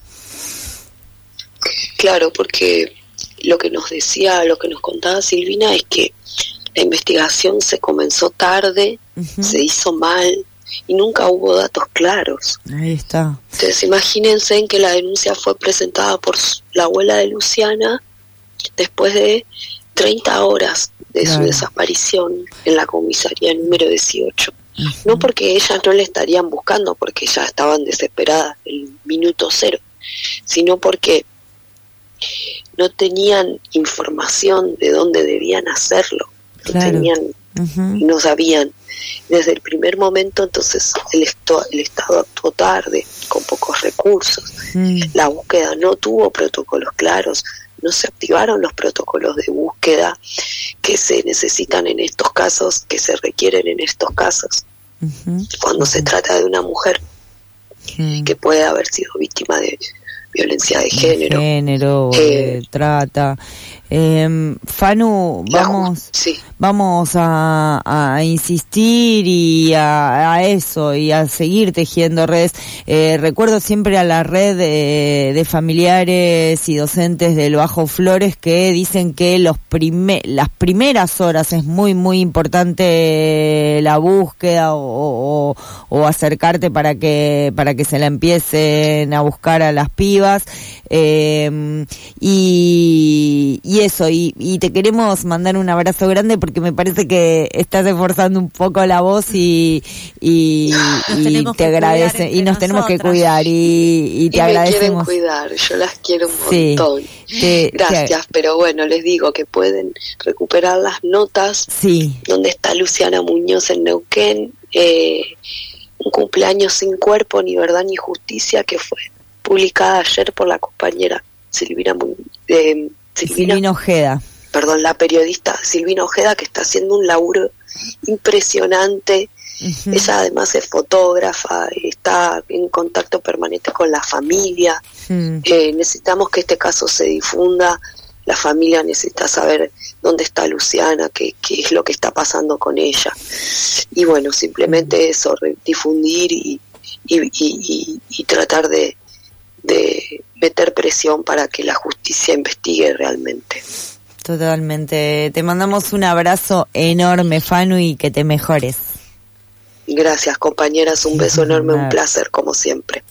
Claro, porque lo que nos decía, lo que nos contaba Silvina es que la investigación se comenzó tarde, uh-huh. se hizo mal y nunca hubo datos claros. Ahí está. Entonces imagínense en que la denuncia fue presentada por la abuela de Luciana después de treinta horas de claro. su desaparición en la comisaría número dieciocho. Uh-huh. No porque ellas no le estarían buscando, porque ya estaban desesperadas el minuto cero, sino porque no tenían información de dónde debían hacerlo, no claro. tenían, uh-huh. no sabían. Desde el primer momento, entonces, el, esto, el Estado actuó tarde, con pocos recursos. Mm. La búsqueda no tuvo protocolos claros, no se activaron los protocolos de búsqueda que se necesitan en estos casos, que se requieren en estos casos. Uh-huh. Cuando uh-huh. se trata de una mujer mm. que puede haber sido víctima de violencia de género. De género, eh, de trata. Eh, Fanu, vamos, sí. vamos a, a insistir y a, a eso y a seguir tejiendo redes. Eh, recuerdo siempre a la red de, de familiares y docentes del Bajo Flores que dicen que los prime, las primeras horas es muy muy importante la búsqueda o, o, o acercarte para que para que se la empiecen a buscar a las pibas. Eh, y, y eso, y, y te queremos mandar un abrazo grande porque me parece que estás esforzando un poco la voz y, y, y te agradece y nos tenemos que cuidar y, y te y agradecemos. Me quieren cuidar, yo las quiero un sí, montón. Te, Gracias, te... pero bueno, les digo que pueden recuperar las notas. Sí. Donde está Luciana Muñoz en Neuquén, eh, un cumpleaños sin cuerpo, ni verdad ni justicia, que fue publicada ayer por la compañera Silvina, eh, Silvina, Silvina Ojeda. Perdón, la periodista Silvina Ojeda, que está haciendo un laburo impresionante. Uh-huh. Ella además es fotógrafa, está en contacto permanente con la familia. Uh-huh. Eh, necesitamos que este caso se difunda. La familia necesita saber dónde está Luciana, qué, qué es lo que está pasando con ella. Y bueno, simplemente uh-huh. eso, difundir y, y, y, y, y tratar de de meter presión para que la justicia investigue realmente. Totalmente. Te mandamos un abrazo enorme, Fanu, y que te mejores. Gracias, compañeras. Un beso enorme, un placer, como siempre.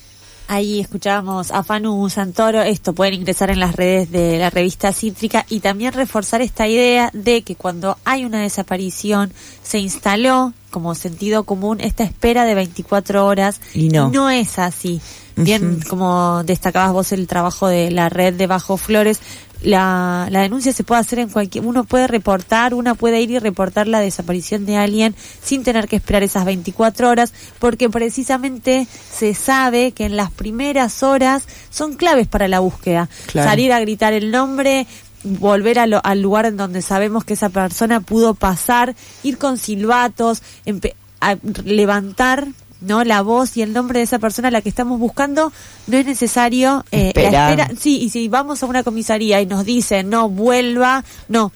Ahí escuchábamos a Fanu Santoro. Esto pueden ingresar en las redes de la revista Cítrica y también reforzar esta idea de que cuando hay una desaparición se instaló como sentido común esta espera de veinticuatro horas. Y no. No es así. Bien, uh-huh. como destacabas vos el trabajo de la red de Bajo Flores, la, la denuncia se puede hacer en cualquier, uno puede reportar, una puede ir y reportar la desaparición de alguien sin tener que esperar esas veinticuatro horas, porque precisamente se sabe que en las primeras horas son claves para la búsqueda. Claro. Salir a gritar el nombre, volver a lo, al lugar en donde sabemos que esa persona pudo pasar, ir con silbatos, empe- a levantar, ¿no?, la voz y el nombre de esa persona a la que estamos buscando. No es necesario eh, la espera. Sí, y si vamos a una comisaría y nos dicen no vuelva, no.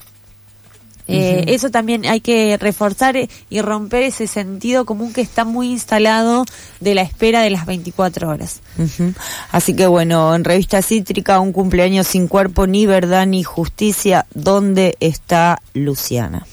Eh, uh-huh. Eso también hay que reforzar y romper ese sentido común que está muy instalado de la espera de las veinticuatro horas. Uh-huh. Así que bueno, en Revista Cítrica, un cumpleaños sin cuerpo, ni verdad ni justicia. ¿Dónde está Luciana?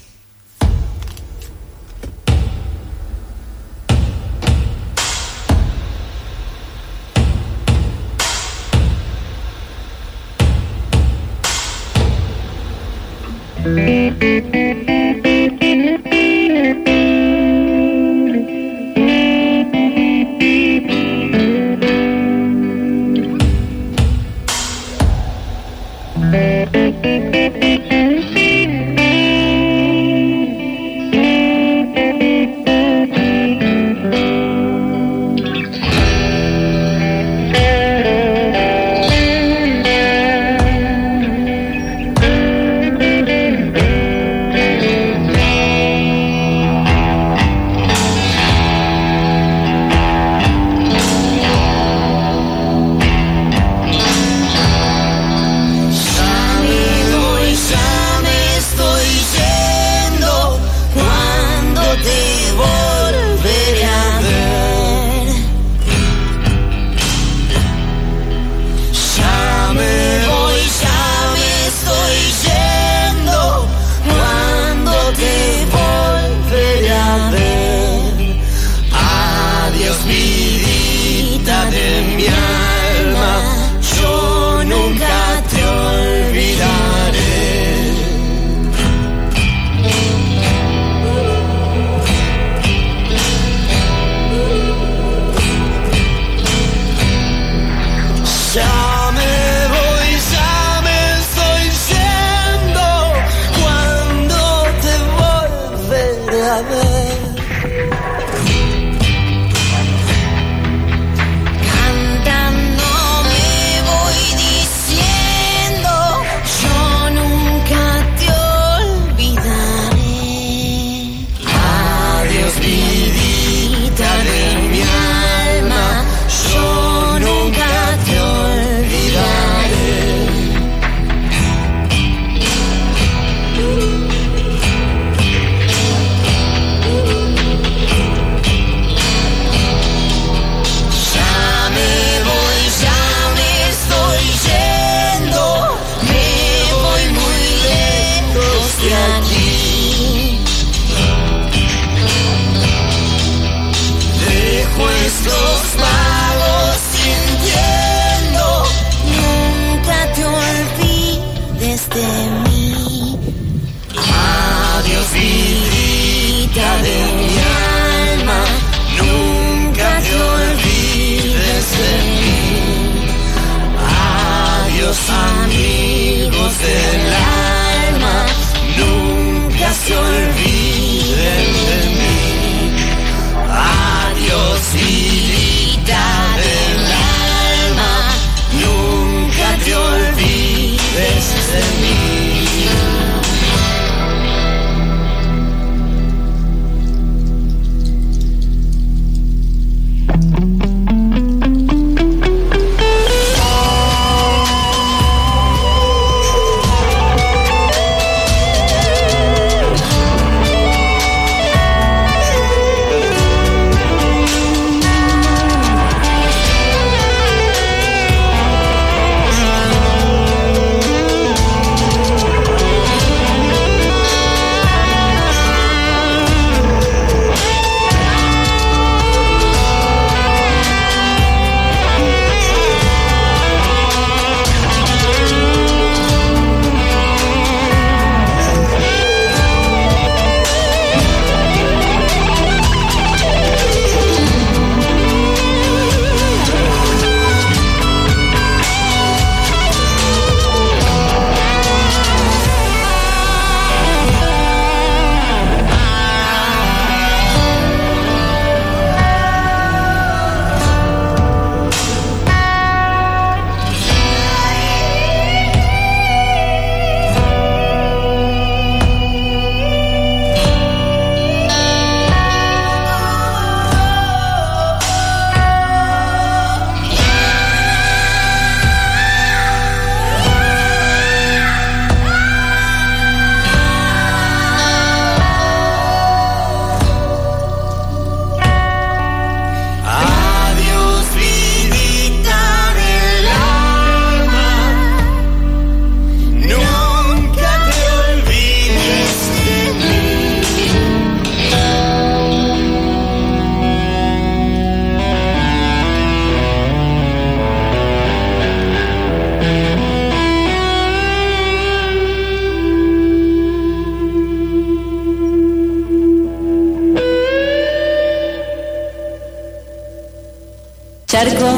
Charco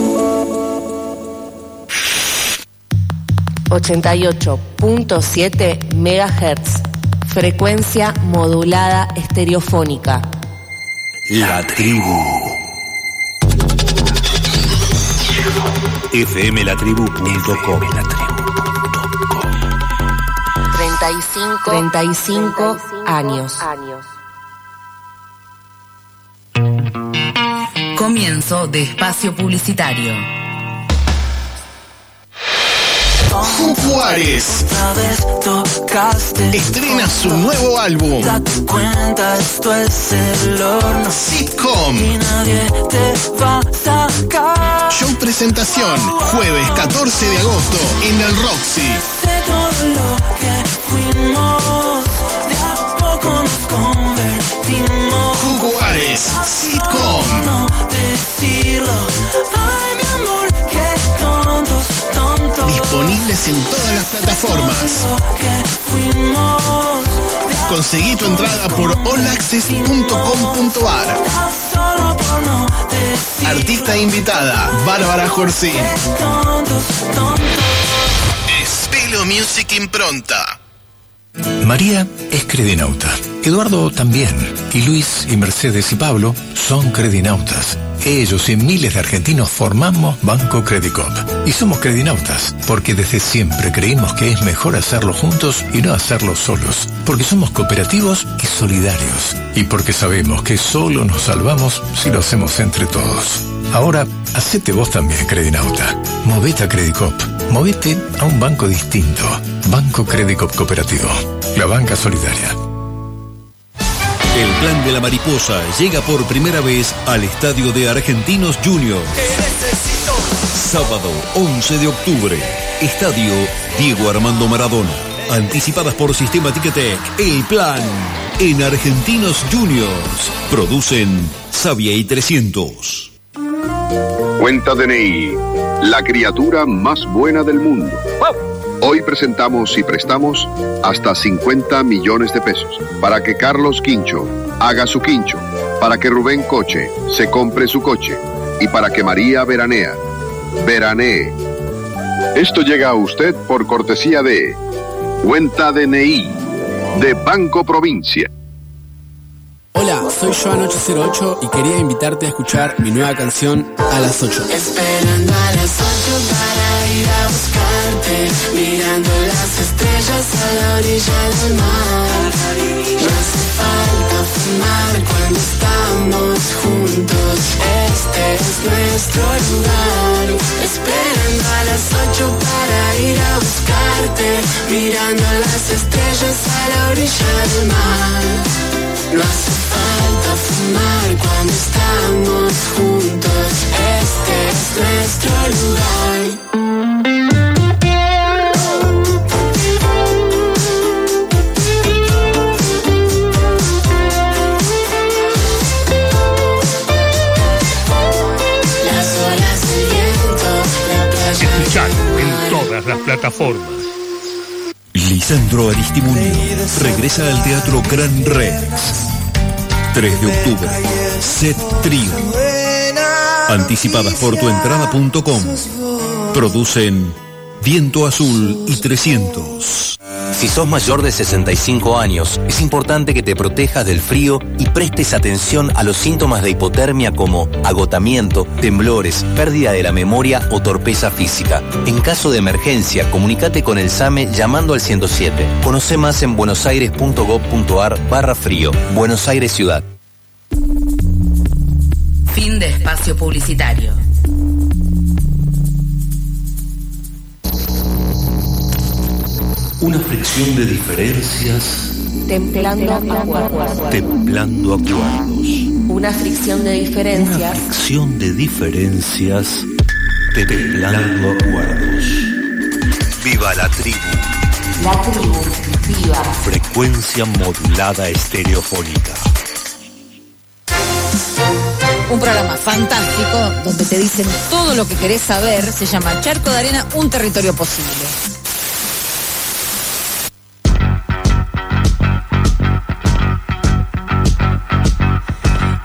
ochenta y ocho punto siete megahertz. Frecuencia modulada estereofónica. La tribu. F M la tribu punto com. treinta y cinco años. Comienzo de espacio publicitario. Juárez estrena su nuevo álbum. Date cuenta, esto es el horno. Sitcom. Y nadie te va a sacar. Show presentación, jueves catorce de agosto en el Roxy. De todo lo que fuimos, de a poco nos convertimos. Juárez, Sitcom. No decirlo. Ay, mi amor, qué tontos, tontos. Disponibles en todas las plataformas. Conseguí tu entrada por all access punto com punto a r. Artista invitada, Bárbara Jorcín. Espelo Music Impronta. María es credinauta, Eduardo también, y Luis y Mercedes y Pablo son credinautas. Ellos y miles de argentinos formamos Banco Credicop. Y somos credinautas porque desde siempre creímos que es mejor hacerlo juntos y no hacerlo solos. Porque somos cooperativos y solidarios. Y porque sabemos que solo nos salvamos si lo hacemos entre todos. Ahora, hacete vos también, credinauta. Movete a Credicop. Movete a un banco distinto. Banco Credicop Cooperativo. La banca solidaria. El Plan de la Mariposa llega por primera vez al estadio de Argentinos Juniors. Sábado once de octubre. Estadio Diego Armando Maradona. Anticipadas por Sistema Ticketek. El Plan en Argentinos Juniors. Producen Sabia y trescientos. Cuenta D N I, la criatura más buena del mundo. Hoy presentamos y prestamos hasta cincuenta millones de pesos para que Carlos Quincho haga su quincho, para que Rubén Coche se compre su coche y para que María Veranea veranee. Esto llega a usted por cortesía de Cuenta D N I de Banco Provincia. Hola, soy Joan ocho cero ocho y quería invitarte a escuchar mi nueva canción A las ocho. Esperando a las ocho para ir a buscarte, mirando las estrellas a la orilla del mar. No hace falta fumar cuando estamos juntos, este es nuestro lugar. Esperando a las ocho para ir a buscarte, mirando las estrellas a la orilla del mar. No hace falta fumar cuando estamos juntos, este es nuestro lugar. Las olas, el viento, la playa. Escuchar en todas las plataformas. Lisandro Aristimuño regresa al Teatro Gran Rex. tres de octubre. Set Trío. Anticipadas por tuentrada punto com. Producen Viento Azul y trescientos. Si sos mayor de sesenta y cinco años, es importante que te protejas del frío y prestes atención a los síntomas de hipotermia como agotamiento, temblores, pérdida de la memoria o torpeza física. En caso de emergencia, comunícate con el S A M E llamando al ciento siete. Conoce más en buenosaires punto gov punto ar barra frío. Buenos Aires Ciudad. Fin de espacio publicitario. Una fricción de diferencias. Templando acuerdos. Templando acuerdos. Una fricción de diferencias. Una fricción de diferencias. Templando acuerdos. Viva la tribu. La tribu. Viva. Frecuencia modulada estereofónica. Un programa fantástico donde te dicen todo lo que querés saber. Se llama Charco de Arena, un territorio posible.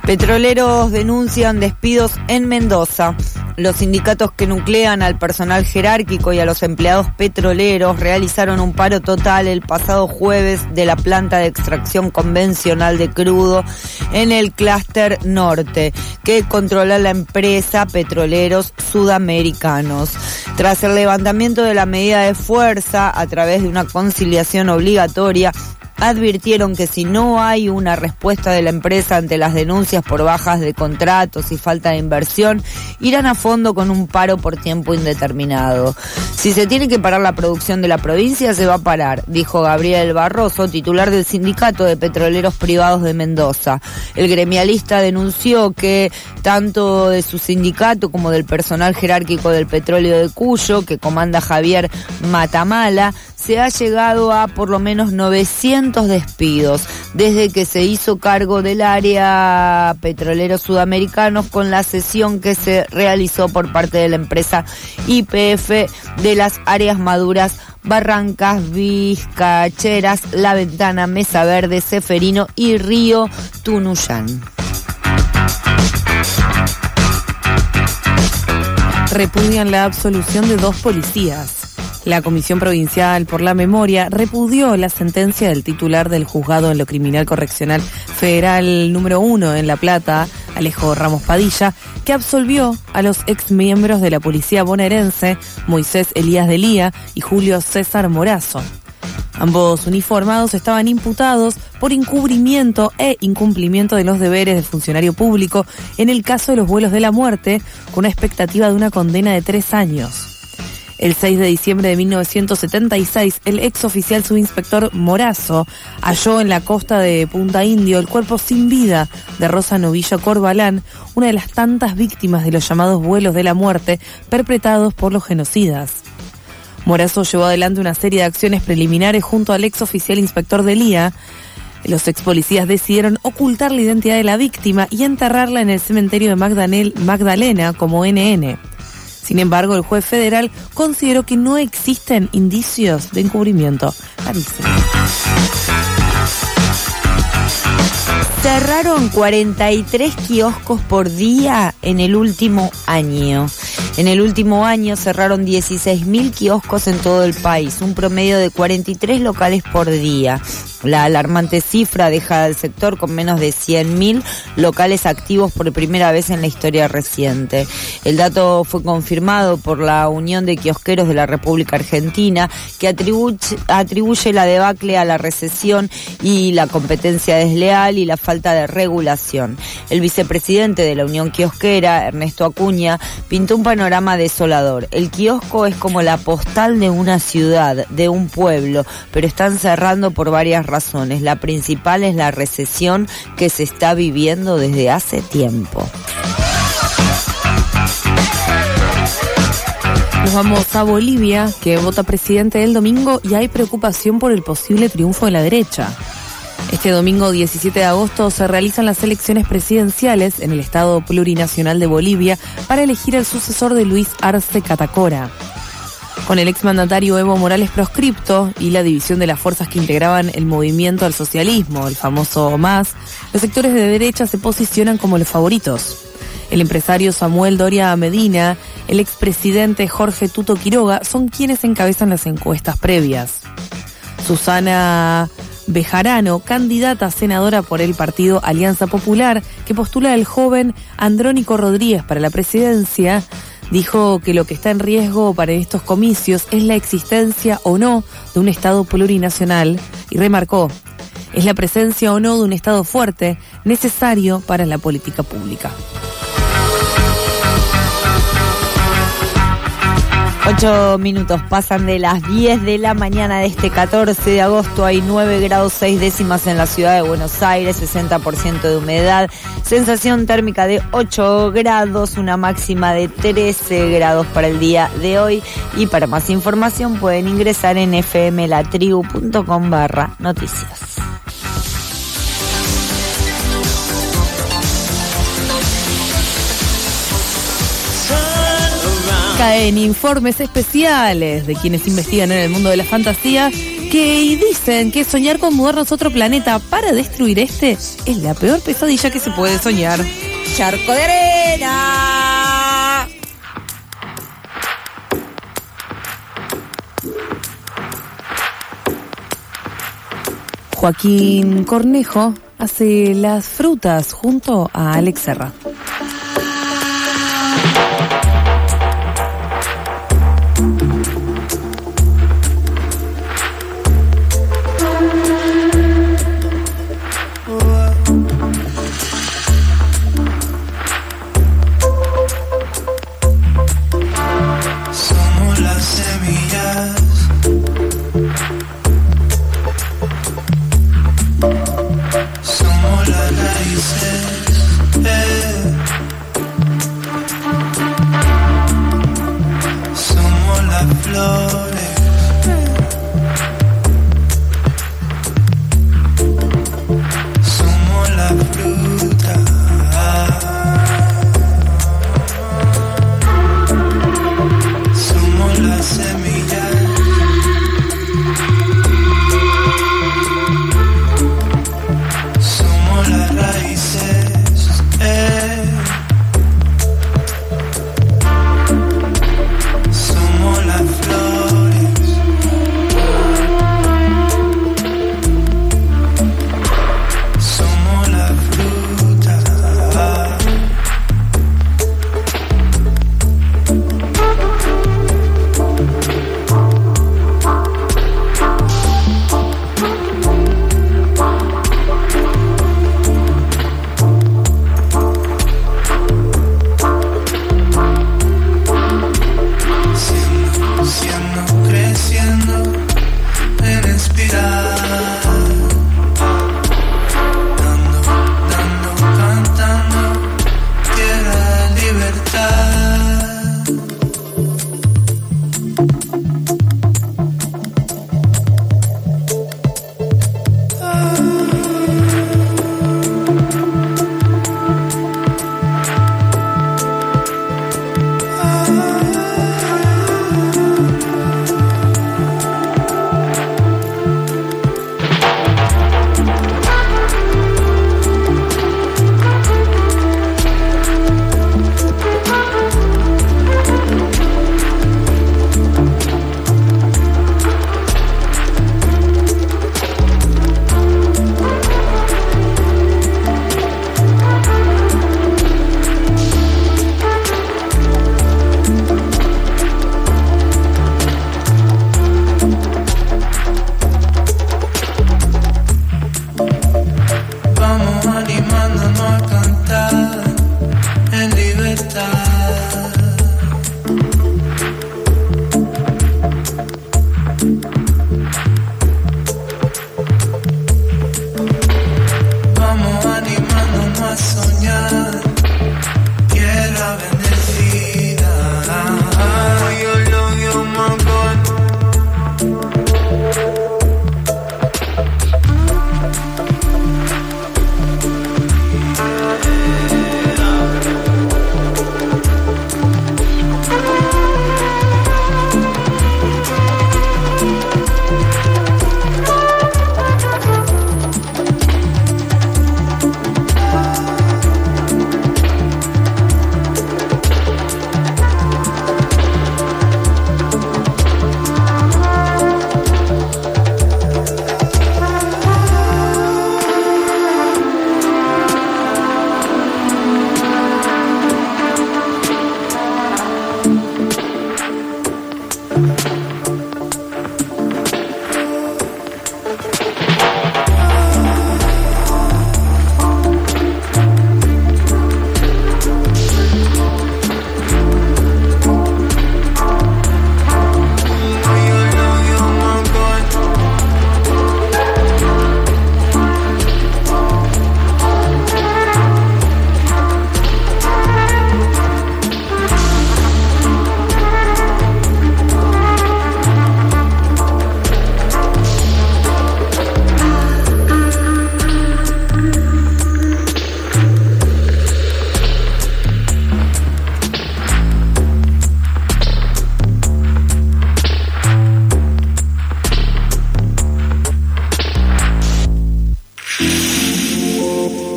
Petroleros denuncian despidos en Mendoza. Los sindicatos que nuclean al personal jerárquico y a los empleados petroleros realizaron un paro total el pasado jueves de la planta de extracción convencional de crudo en el clúster norte, que controla la empresa Petróleros Sudamericanos. Tras el levantamiento de la medida de fuerza a través de una conciliación obligatoria, advirtieron que si no hay una respuesta de la empresa ante las denuncias por bajas de contratos y falta de inversión, irán a fondo con un paro por tiempo indeterminado. Si se tiene que parar la producción de la provincia, se va a parar, dijo Gabriel Barroso, titular del Sindicato de Petroleros Privados de Mendoza. El gremialista denunció que tanto de su sindicato como del personal jerárquico del petróleo de Cuyo, que comanda Javier Matamala, se ha llegado a por lo menos novecientos despidos desde que se hizo cargo del área Petroleros Sudamericanos con la cesión que se realizó por parte de la empresa Y P F de las áreas maduras Barrancas, Vizcacheras, La Ventana, Mesa Verde, Ceferino y Río Tunuyán. Repudian la absolución de dos policías. La Comisión Provincial por la Memoria repudió la sentencia del titular del Juzgado en lo Criminal Correccional Federal número uno en La Plata, Alejo Ramos Padilla, que absolvió a los exmiembros de la Policía Bonaerense, Moisés Elías de Lía y Julio César Morazo. Ambos uniformados estaban imputados por encubrimiento e incumplimiento de los deberes de funcionario público en el caso de los vuelos de la muerte, con una expectativa de una condena de tres años. El seis de diciembre de mil novecientos setenta y seis, el ex oficial subinspector Morazo halló en la costa de Punta Indio el cuerpo sin vida de Rosa Novillo Corbalán, una de las tantas víctimas de los llamados vuelos de la muerte perpetrados por los genocidas. Morazo llevó adelante una serie de acciones preliminares junto al ex oficial inspector de Lía. Los ex policías decidieron ocultar la identidad de la víctima y enterrarla en el cementerio de Magdalena, Magdalena como N N. Sin embargo, el juez federal consideró que no existen indicios de encubrimiento. Clarísimo. Cerraron cuarenta y tres kioscos por día en el último año. En el último año cerraron dieciséis mil kioscos en todo el país, un promedio de cuarenta y tres locales por día. La alarmante cifra deja al sector con menos de cien mil locales activos por primera vez en la historia reciente. El dato fue confirmado por la Unión de Kiosqueros de la República Argentina, que atribuye, atribuye la debacle a la recesión y la competencia desleal y la falta de regulación. El vicepresidente de la Unión Kiosquera, Ernesto Acuña, pintó un panorama desolador. El kiosco es como la postal de una ciudad, de un pueblo, pero están cerrando por varias razones. razones. La principal es la recesión que se está viviendo desde hace tiempo. Nos vamos a Bolivia, que vota presidente el domingo y hay preocupación por el posible triunfo de la derecha. Este domingo diecisiete de agosto se realizan las elecciones presidenciales en el Estado Plurinacional de Bolivia para elegir al sucesor de Luis Arce Catacora. Con el exmandatario Evo Morales proscripto y la división de las fuerzas que integraban el movimiento al socialismo, el famoso M A S, los sectores de derecha se posicionan como los favoritos. El empresario Samuel Doria Medina, el expresidente Jorge Tuto Quiroga son quienes encabezan las encuestas previas. Susana Bejarano, candidata a senadora por el partido Alianza Popular, que postula al joven Andrónico Rodríguez para la presidencia, dijo que lo que está en riesgo para estos comicios es la existencia o no de un Estado plurinacional y remarcó, es la presencia o no de un Estado fuerte necesario para la política pública. Ocho minutos pasan de las diez de la mañana de este catorce de agosto. Hay nueve grados seis décimas en la ciudad de Buenos Aires, sesenta por ciento de humedad, sensación térmica de ocho grados, una máxima de trece grados para el día de hoy. Y para más información pueden ingresar en fmlatribu.com barra noticias. Caen informes especiales de quienes investigan en el mundo de la fantasía Que y dicen que soñar con mudarnos a otro planeta para destruir este es la peor pesadilla que se puede soñar. Charco de arena. Joaquín Cornejo hace las frutas junto a Alex Serra. Somos las semillas. Somos las raíces. Eh.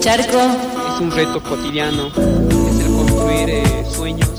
charco es un reto cotidiano, es el construir eh, sueños.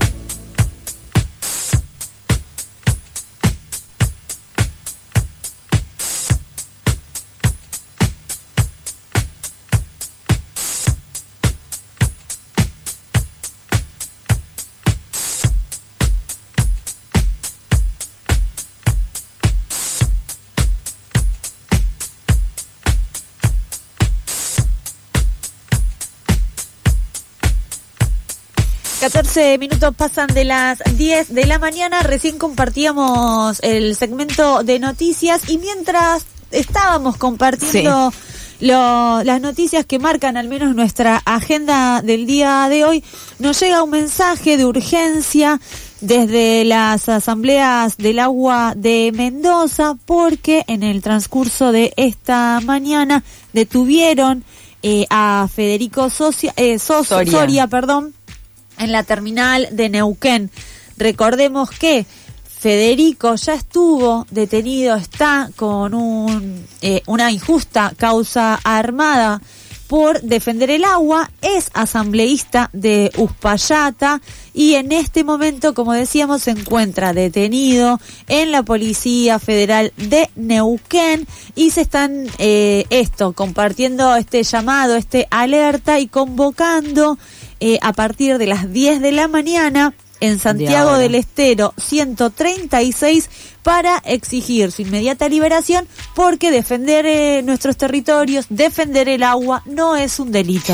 catorce minutos pasan de las diez de la mañana, recién compartíamos el segmento de noticias y mientras estábamos compartiendo sí. lo, las noticias que marcan al menos nuestra agenda del día de hoy, nos llega un mensaje de urgencia desde las asambleas del agua de Mendoza porque en el transcurso de esta mañana detuvieron eh, a Federico Socia, eh, Sos, Soria, Soria perdón, en la terminal de Neuquén. Recordemos que Federico ya estuvo detenido, está con un eh, una injusta causa armada por defender el agua, es asambleísta de Uspallata y en este momento, como decíamos, se encuentra detenido en la Policía Federal de Neuquén y se están eh, esto compartiendo este llamado, este alerta y convocando Eh, a partir de las diez de la mañana en Santiago del Estero ciento treinta y seis para exigir su inmediata liberación porque defender eh, nuestros territorios, defender el agua no es un delito.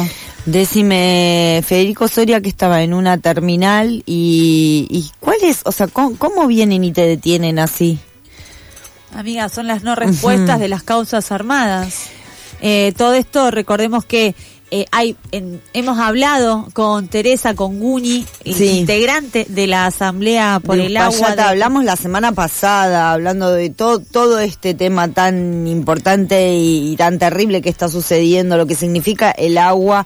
Decime, Federico Soria, que estaba en una terminal y, y ¿cuál es? O sea, ¿cómo, cómo vienen y te detienen así? Amiga, son las no respuestas uh-huh. de las causas armadas. Eh, todo esto, recordemos que Eh, hay, en, hemos hablado con Teresa Conguni, sí. integrante de la Asamblea por de el Uspallata, Agua. De... Hablamos la semana pasada, hablando de todo todo este tema tan importante y, y tan terrible que está sucediendo, lo que significa el agua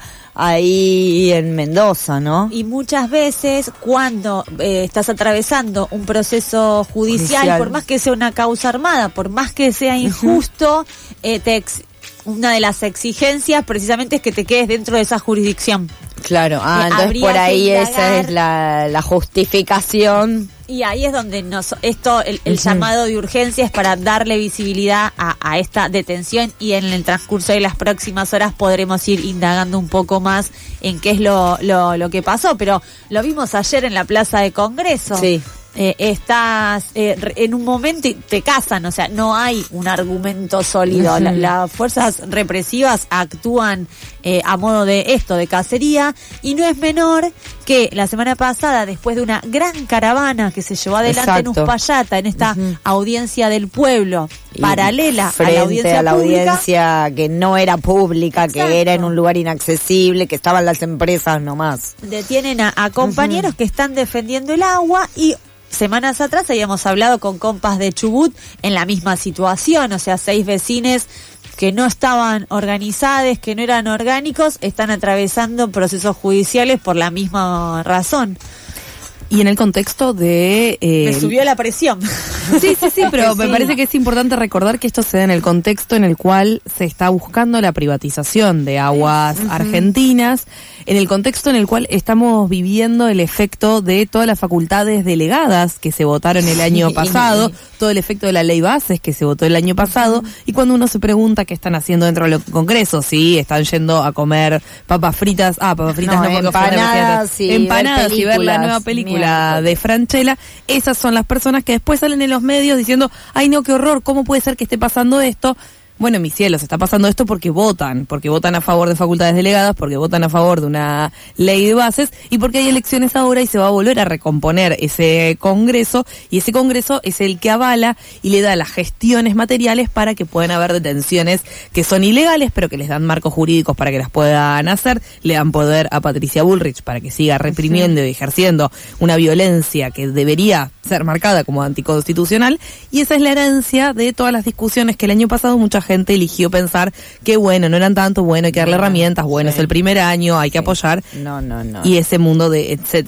ahí en Mendoza, ¿no? Y muchas veces cuando eh, estás atravesando un proceso judicial, judicial, por más que sea una causa armada, por más que sea injusto, uh-huh. eh, te ex- una de las exigencias precisamente es que te quedes dentro de esa jurisdicción. Claro, ah, eh, entonces por ahí esa es la, la justificación. Y ahí es donde nos, esto, el, el uh-huh. llamado de urgencia es para darle visibilidad a, a esta detención y en el transcurso de las próximas horas podremos ir indagando un poco más en qué es lo, lo, lo que pasó, pero lo vimos ayer en la Plaza de Congreso. Sí. Eh, estás eh, en un momento y te casan, o sea, no hay un argumento sólido. Uh-huh. La, las fuerzas represivas actúan eh, a modo de esto, de cacería, y no es menor que la semana pasada, después de una gran caravana que se llevó adelante Exacto. en Uspallata, en esta uh-huh. audiencia del pueblo, y paralela a la audiencia a la pública, audiencia que no era pública, Exacto. que era en un lugar inaccesible, que estaban las empresas nomás. Detienen a, a compañeros uh-huh. que están defendiendo el agua y semanas atrás habíamos hablado con compas de Chubut en la misma situación, o sea, seis vecines que no estaban organizados, que no eran orgánicos, están atravesando procesos judiciales por la misma razón. Y en el contexto de... Eh, me subió la presión. Sí, sí, sí, pero sí. me parece que es importante recordar que esto se da en el contexto en el cual se está buscando la privatización de aguas uh-huh. argentinas, en el contexto en el cual estamos viviendo el efecto de todas las facultades delegadas que se votaron el año pasado, todo el efecto de la ley bases que se votó el año pasado, uh-huh. y cuando uno se pregunta qué están haciendo dentro del Congreso, sí, están yendo a comer papas fritas, ah, papas fritas no, no empanadas, sí, empanadas y ver la nueva película la de Franchella, esas son las personas que después salen en los medios diciendo, ay no, qué horror, ¿cómo puede ser que esté pasando esto? Bueno, mis cielos, está pasando esto porque votan, porque votan a favor de facultades delegadas, porque votan a favor de una ley de bases y porque hay elecciones ahora y se va a volver a recomponer ese Congreso y ese Congreso es el que avala y le da las gestiones materiales para que puedan haber detenciones que son ilegales pero que les dan marcos jurídicos para que las puedan hacer, le dan poder a Patricia Bullrich para que siga reprimiendo sí. y ejerciendo una violencia que debería ser marcada como anticonstitucional y esa es la herencia de todas las discusiones que el año pasado mucha gente gente eligió pensar que bueno, no eran tanto, bueno, hay que darle herramientas, bueno, sí. es el primer año, hay que sí. apoyar. No, no, no. Y ese mundo de etcétera.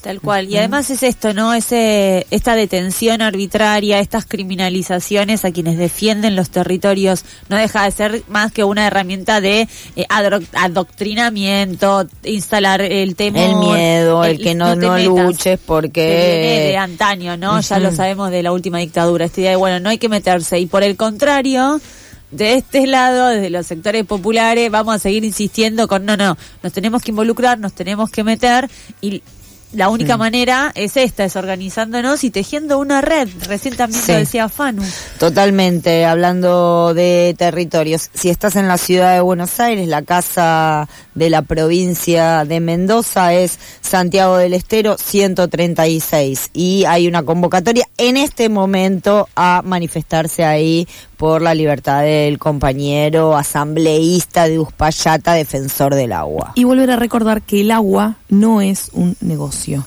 Tal cual. Y además es esto, ¿no? Ese, esta detención arbitraria, estas criminalizaciones a quienes defienden los territorios, no deja de ser más que una herramienta de eh, adro- adoctrinamiento, instalar el temor. El miedo, el, el que no, no, no luches porque... Que viene de antaño, ¿no? Uh-huh. Ya lo sabemos de la última dictadura. Esta idea de, bueno, no hay que meterse. Y por el contrario... De este lado, desde los sectores populares, vamos a seguir insistiendo con no, no, nos tenemos que involucrar, nos tenemos que meter y la única mm. manera es esta, es organizándonos y tejiendo una red. Recién también sí. Lo decía Fanu. Totalmente, hablando de territorios. Si estás en la ciudad de Buenos Aires, la casa de la provincia de Mendoza es Santiago del Estero ciento treinta y seis y hay una convocatoria en este momento a manifestarse ahí por la libertad del compañero asambleísta de Uspallata, defensor del agua. Y volver a recordar que el agua no es un negocio.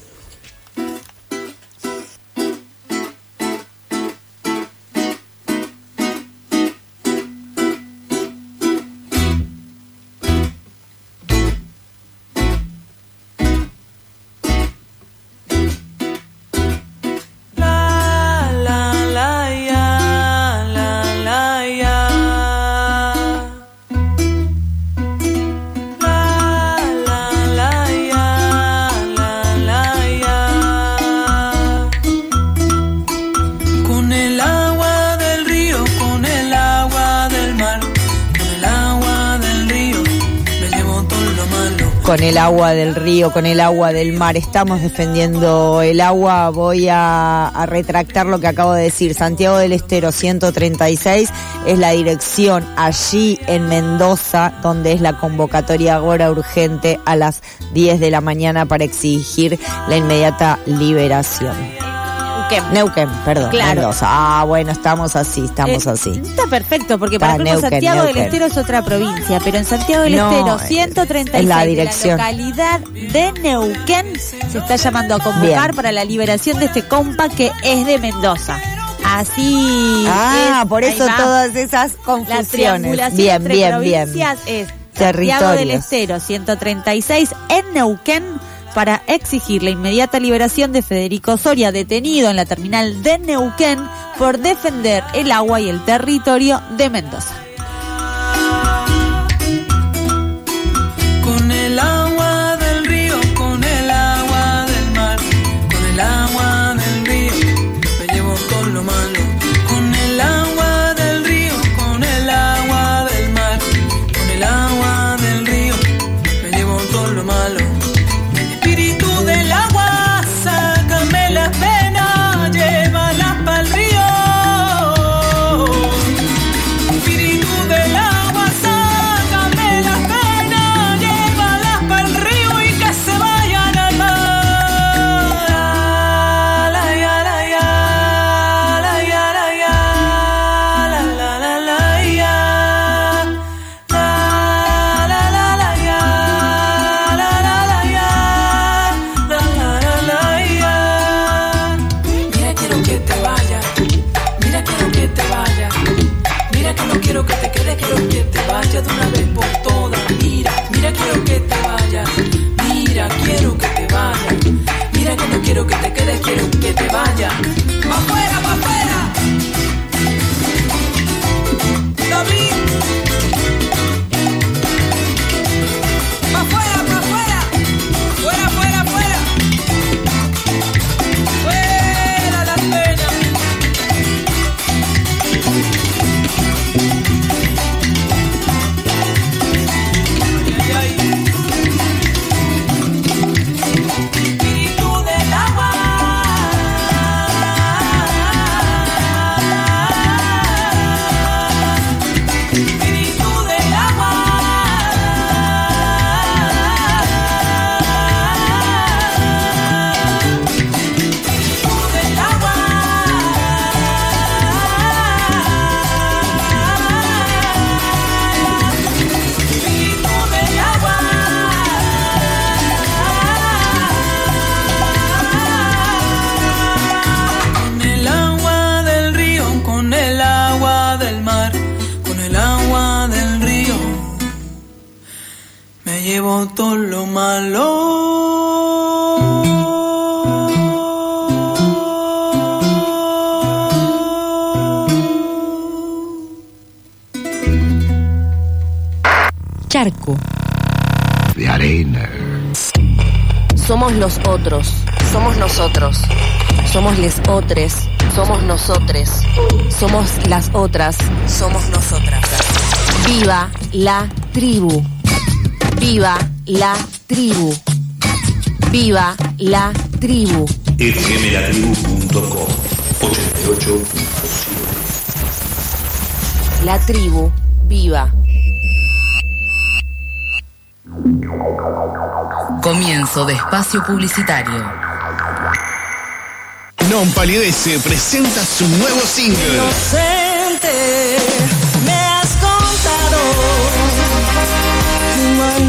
Con el agua del río, con el agua del mar, estamos defendiendo el agua. Voy a, a retractar lo que acabo de decir. Santiago del Estero ciento treinta y seis es la dirección allí en Mendoza, donde es la convocatoria ahora urgente a las diez de la mañana para exigir la inmediata liberación. Neuquén. Neuquén, perdón. Claro. Mendoza. Ah, bueno, estamos así, estamos eh, así. Está perfecto, porque está para ejemplo Neuquén, Santiago Neuquén. del Estero es otra provincia, pero en Santiago del no, Estero ciento treinta y seis es la de dirección. la localidad de Neuquén se está llamando a convocar Bien. para la liberación de este compa que es de Mendoza. Así Ah, es, por eso todas esas confusiones. La Bien, entre bien, bien. provincias es Santiago del Estero ciento treinta y seis en Neuquén, para exigir la inmediata liberación de Federico Soria, detenido en la terminal de Neuquén por defender el agua y el territorio de Mendoza. Con el agua del río, con el agua del mar, con el agua del río, me llevo todo lo malo. Con el agua del río, con el agua del mar, con el agua del río, me llevo todo lo malo. Espíritu del agua, sácame las penas, llévalas pa'l río. Espíritu del agua, sácame las penas, llévalas pa'l río y que se vayan al mar. La ya la ya, la ya la ya, la la la la ya, la la la la ya, la la la ya. Mira, quiero que te vayas, mira, quiero que te vayas, mira que no quiero que te quedes, quiero que te vayas de una vez por todas. Mira, mira, quiero que te vayas, mira, quiero que te vayas, mira que no quiero que te quedes, quiero que te vayas. ¡Pa' afuera, pa' afuera! David. ¡Pa' afuera, pa' afuera! ¡Fuera, fuera, fuera! ¡Fuera la pena! Ay, ay, ay. Espíritu del agua. Espíritu del agua. Del agua. Espíritu del agua. Con el agua del río, con el agua del mar, con el agua del río, me llevo todo lo malo. barco. De arena. Somos los otros, somos nosotros, somos les otres, somos nosotres, somos las otras, somos nosotras. Viva la tribu, viva la tribu, viva la tribu. f m la tribu punto com ochenta y ocho punto siete. La tribu, viva. Comienzo de espacio publicitario. Non Palidece presenta su nuevo single. Inocente, me has contado tu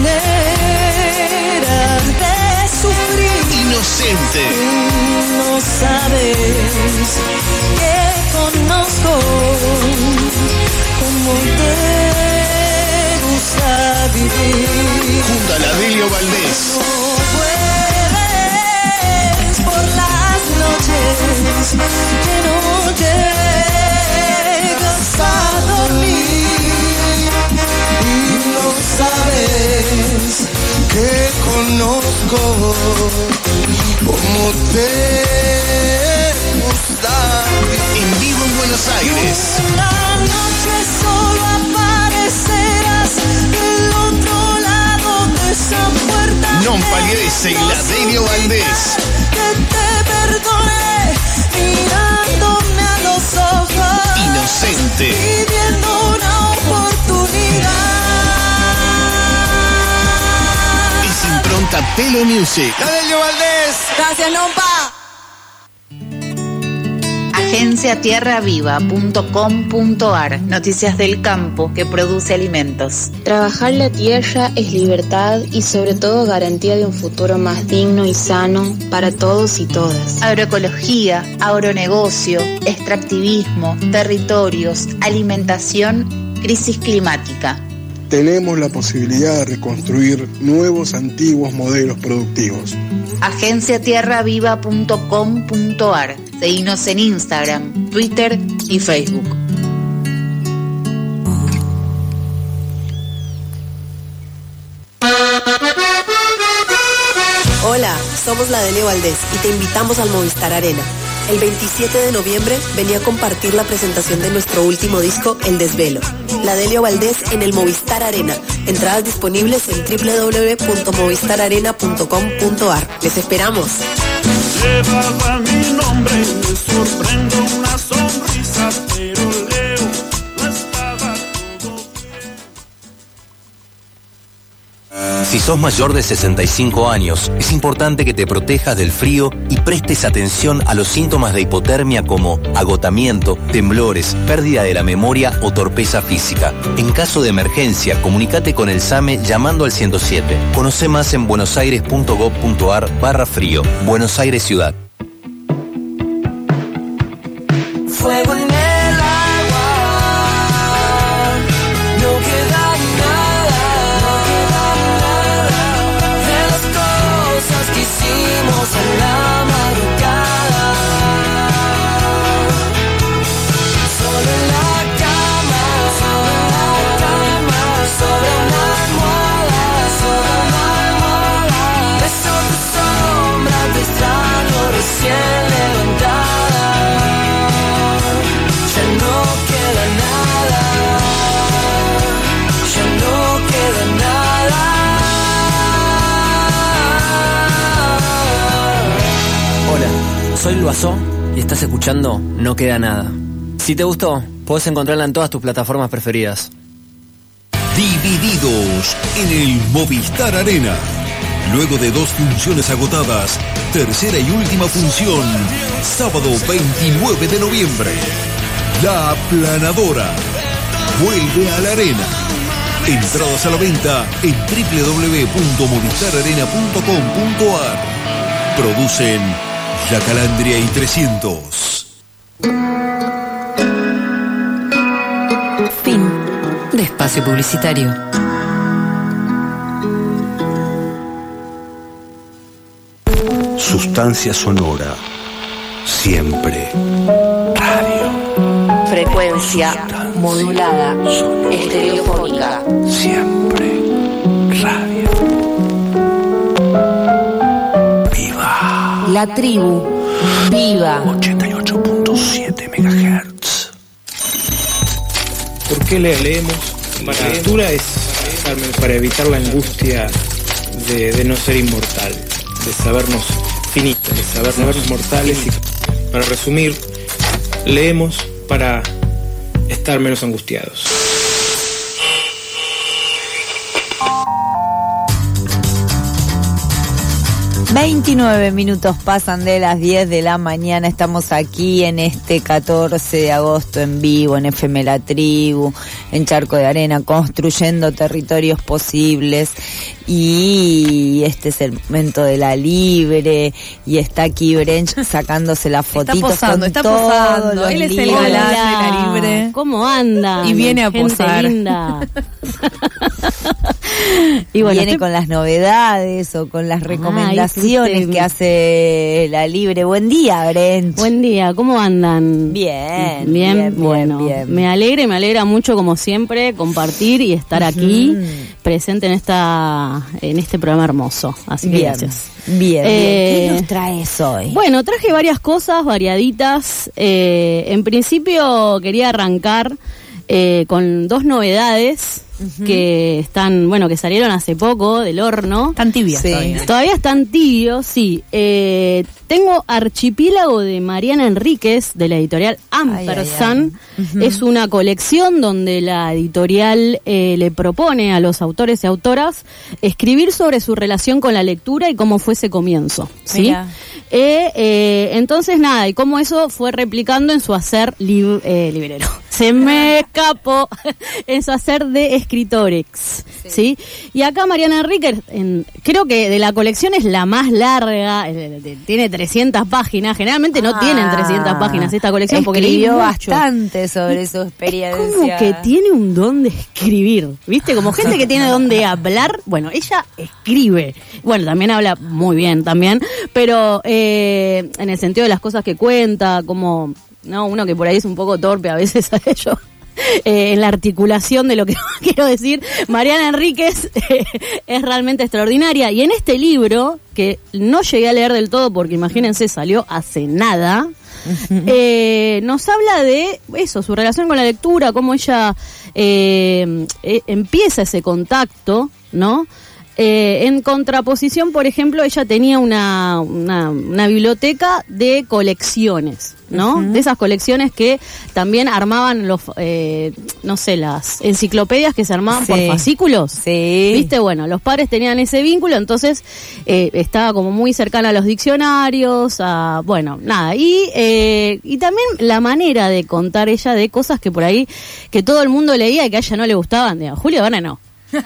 manera de sufrir. Inocente. No sabes que conozco cómo te gusta vivir. Junto a la Delio Valdés. No puedes por las noches que no llegas a dormir y no sabes que conozco cómo te gusta vivir. En vivo en Buenos Aires. Una noche solo aparecerás del otro lado de esa puerta. Non Palidece y la Delio Valdés. Que te perdone mirándome a los ojos. Inocente. Pidiendo una oportunidad. Es impronta Pelo Music. La Delio Valdés. Gracias, Nompa. agencia tierra viva punto com punto ar. Noticias del campo que produce alimentos. Trabajar la tierra es libertad y sobre todo garantía de un futuro más digno y sano para todos y todas. Agroecología, agronegocio, extractivismo, territorios, alimentación, crisis climática. Tenemos la posibilidad de reconstruir nuevos antiguos modelos productivos. agencia tierra viva punto com punto ar. Seguinos en Instagram, Twitter y Facebook. Hola, somos la Delio Valdés y te invitamos al Movistar Arena. El veintisiete de noviembre venía a compartir la presentación de nuestro último disco, El Desvelo. La Delio Valdés en el Movistar Arena. Entradas disponibles en doble u doble u doble u punto movistar arena punto com punto ar. ¡Les esperamos! Llevaba mi nombre, me sorprendo una sonrisa, pero leo, no estaba todo bien. Si sos mayor de sesenta y cinco años, es importante que te protejas del frío y prestes atención a los síntomas de hipotermia como agotamiento, temblores, pérdida de la memoria o torpeza física. En caso de emergencia, comunícate con el SAME llamando al ciento siete. Conoce más en buenosaires punto gob punto ar barra frío. Buenos Aires Ciudad. Fuego en el agua, no queda nada, no queda nada de las cosas que hicimos en la madrugada. Solo en la cama, solo en la cama, sobre una almohada, sobre una almohada. Beso tu sombra, te extraño recién levantada. Ya no queda nada, ya no queda nada. Hola, soy Luazó y estás escuchando No Queda Nada. Si te gustó, podés encontrarla en todas tus plataformas preferidas. Divididos en el Movistar Arena. Luego de dos funciones agotadas, tercera y última función, sábado veintinueve de noviembre. La Aplanadora vuelve a la arena. Entradas a la venta en doble u doble u doble u punto movistar arena punto com punto ar. Producen Yacalandria y trescientos. Fin de espacio publicitario. Sustancia sonora. Siempre. Radio. Frecuencia modulada, estereofónica. Siempre. La tribu, viva. ochenta y ocho punto siete megahertz. ¿Por qué le leemos? Para la lectura es para evitar la angustia de, de no ser inmortal, de sabernos finitos, de saber, sabernos mortales. Y para resumir, leemos para estar menos angustiados. veintinueve minutos pasan de las diez de la mañana, estamos aquí en este catorce de agosto en vivo, en F M La Tribu, en Charco de Arena, construyendo territorios posibles, y este es el momento de la libre, y está aquí Brench sacándose las fotitos está posando, con está todos posando. los Él es el libros. galán de la libre. ¿Cómo anda? Y viene a Gente posar. linda. Y bueno, viene estoy... con las novedades o con las recomendaciones Ay, que hace la libre. Buen día, Brench. Buen día, ¿cómo andan? Bien, bien, bien, bueno, bien, bien. me alegra y me alegra mucho como siempre compartir y estar aquí Ujú. presente en esta en este programa hermoso. Así que Bien, gracias. Bien, Eh, bien. ¿Qué nos traes hoy? Bueno, traje varias cosas variaditas. Eh, en principio quería arrancar eh, con dos novedades. Uh-huh. Que están, bueno, que salieron hace poco del horno. Están tibios sí. todavía. Todavía están tibios, sí. Eh, tengo Archipiélago de Mariana Enríquez, de la editorial Ampersand. Ay, ay, ay. Uh-huh. Es una colección donde la editorial eh, le propone a los autores y autoras escribir sobre su relación con la lectura y cómo fue ese comienzo, ¿sí? Eh, eh, entonces, nada, y cómo eso fue replicando en su hacer lib- eh, librero. Se me escapó en su hacer de escritores, ¿sí? ¿sí? Y acá Mariana Enríquez, en, creo que de la colección es la más larga, eh, tiene trescientas páginas, generalmente no ah, tienen trescientas páginas esta colección porque escribió leí bastante sobre su experiencia. Como que tiene un don de escribir, ¿viste? Como gente que tiene don de hablar, bueno, ella escribe, bueno, también habla muy bien también, pero eh, en el sentido de las cosas que cuenta, como... No, uno que por ahí es un poco torpe a veces a ello. Eh, en la articulación de lo que quiero decir, Mariana Enríquez eh, es realmente extraordinaria. Y en este libro, que no llegué a leer del todo porque imagínense, salió hace nada, eh, nos habla de eso, su relación con la lectura, cómo ella eh, eh, empieza ese contacto, ¿no? Eh, en contraposición, por ejemplo, ella tenía una, una, una biblioteca de colecciones, ¿no? Uh-huh. De esas colecciones que también armaban los, eh, no sé, las enciclopedias que se armaban sí. por fascículos. Sí. ¿Viste? Bueno, los padres tenían ese vínculo, entonces eh, estaba como muy cercana a los diccionarios, a, bueno, nada. Y, eh, y también la manera de contar ella de cosas que por ahí, que todo el mundo leía y que a ella no le gustaban. De Julio Verne no.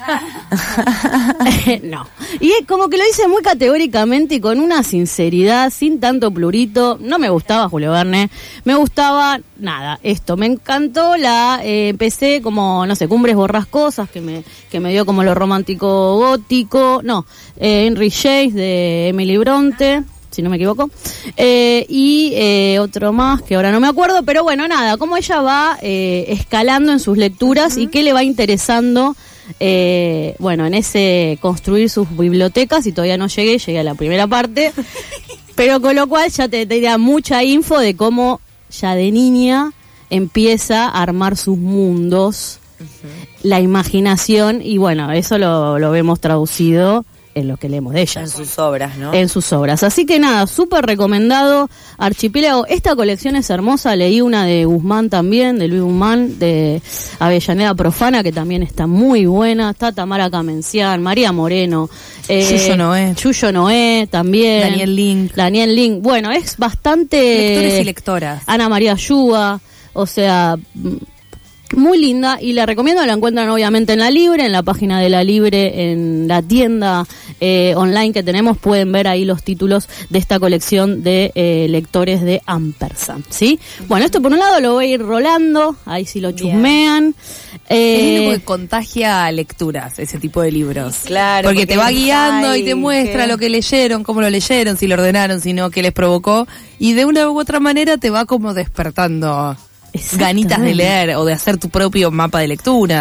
No. Y es como que lo dice muy categóricamente y con una sinceridad, sin tanto plurito. No me gustaba Julio Verne, me gustaba nada, esto, me encantó la, eh, empecé como, no sé, Cumbres Borrascosas, que me, que me dio como lo romántico gótico, no, eh, Henry James de Emily Bronte, si no me equivoco, eh, y eh, otro más que ahora no me acuerdo, pero bueno, nada, cómo ella va eh, escalando en sus lecturas uh-huh. y qué le va interesando. Eh, bueno, en ese construir sus bibliotecas, y todavía no llegué, llegué a la primera parte, pero con lo cual ya te, te da mucha info de cómo ya de niña empieza a armar sus mundos, uh-huh. la imaginación, y bueno, eso lo, lo vemos traducido en lo que leemos de ella. En sus obras, ¿no? En sus obras. Así que nada, súper recomendado Archipiélago. Esta colección es hermosa. Leí una de Guzmán también, de Luis Guzmán, de Avellaneda Profana, que también está muy buena. Está Tamara Camencián, María Moreno. Eh, Yuyo Noé. Yuyo Noé también. Daniel Link. Daniel Link. Bueno, es bastante... Lectores y lectoras. Ana María Yuba. O sea... muy linda, y la recomiendo, la encuentran obviamente en La Libre, en la página de La Libre, en la tienda eh, online que tenemos, pueden ver ahí los títulos de esta colección de eh, lectores de Ampersand, ¿sí? Bueno, esto por un lado lo voy a ir rolando, ahí si lo chusmean. Eh, es lindo que contagia lecturas, ese tipo de libros. Claro. Porque, porque te va guiando ay, y te muestra que... lo que leyeron, cómo lo leyeron, si lo ordenaron, si no, qué les provocó, y de una u otra manera te va como despertando ganitas de leer o de hacer tu propio mapa de lecturas.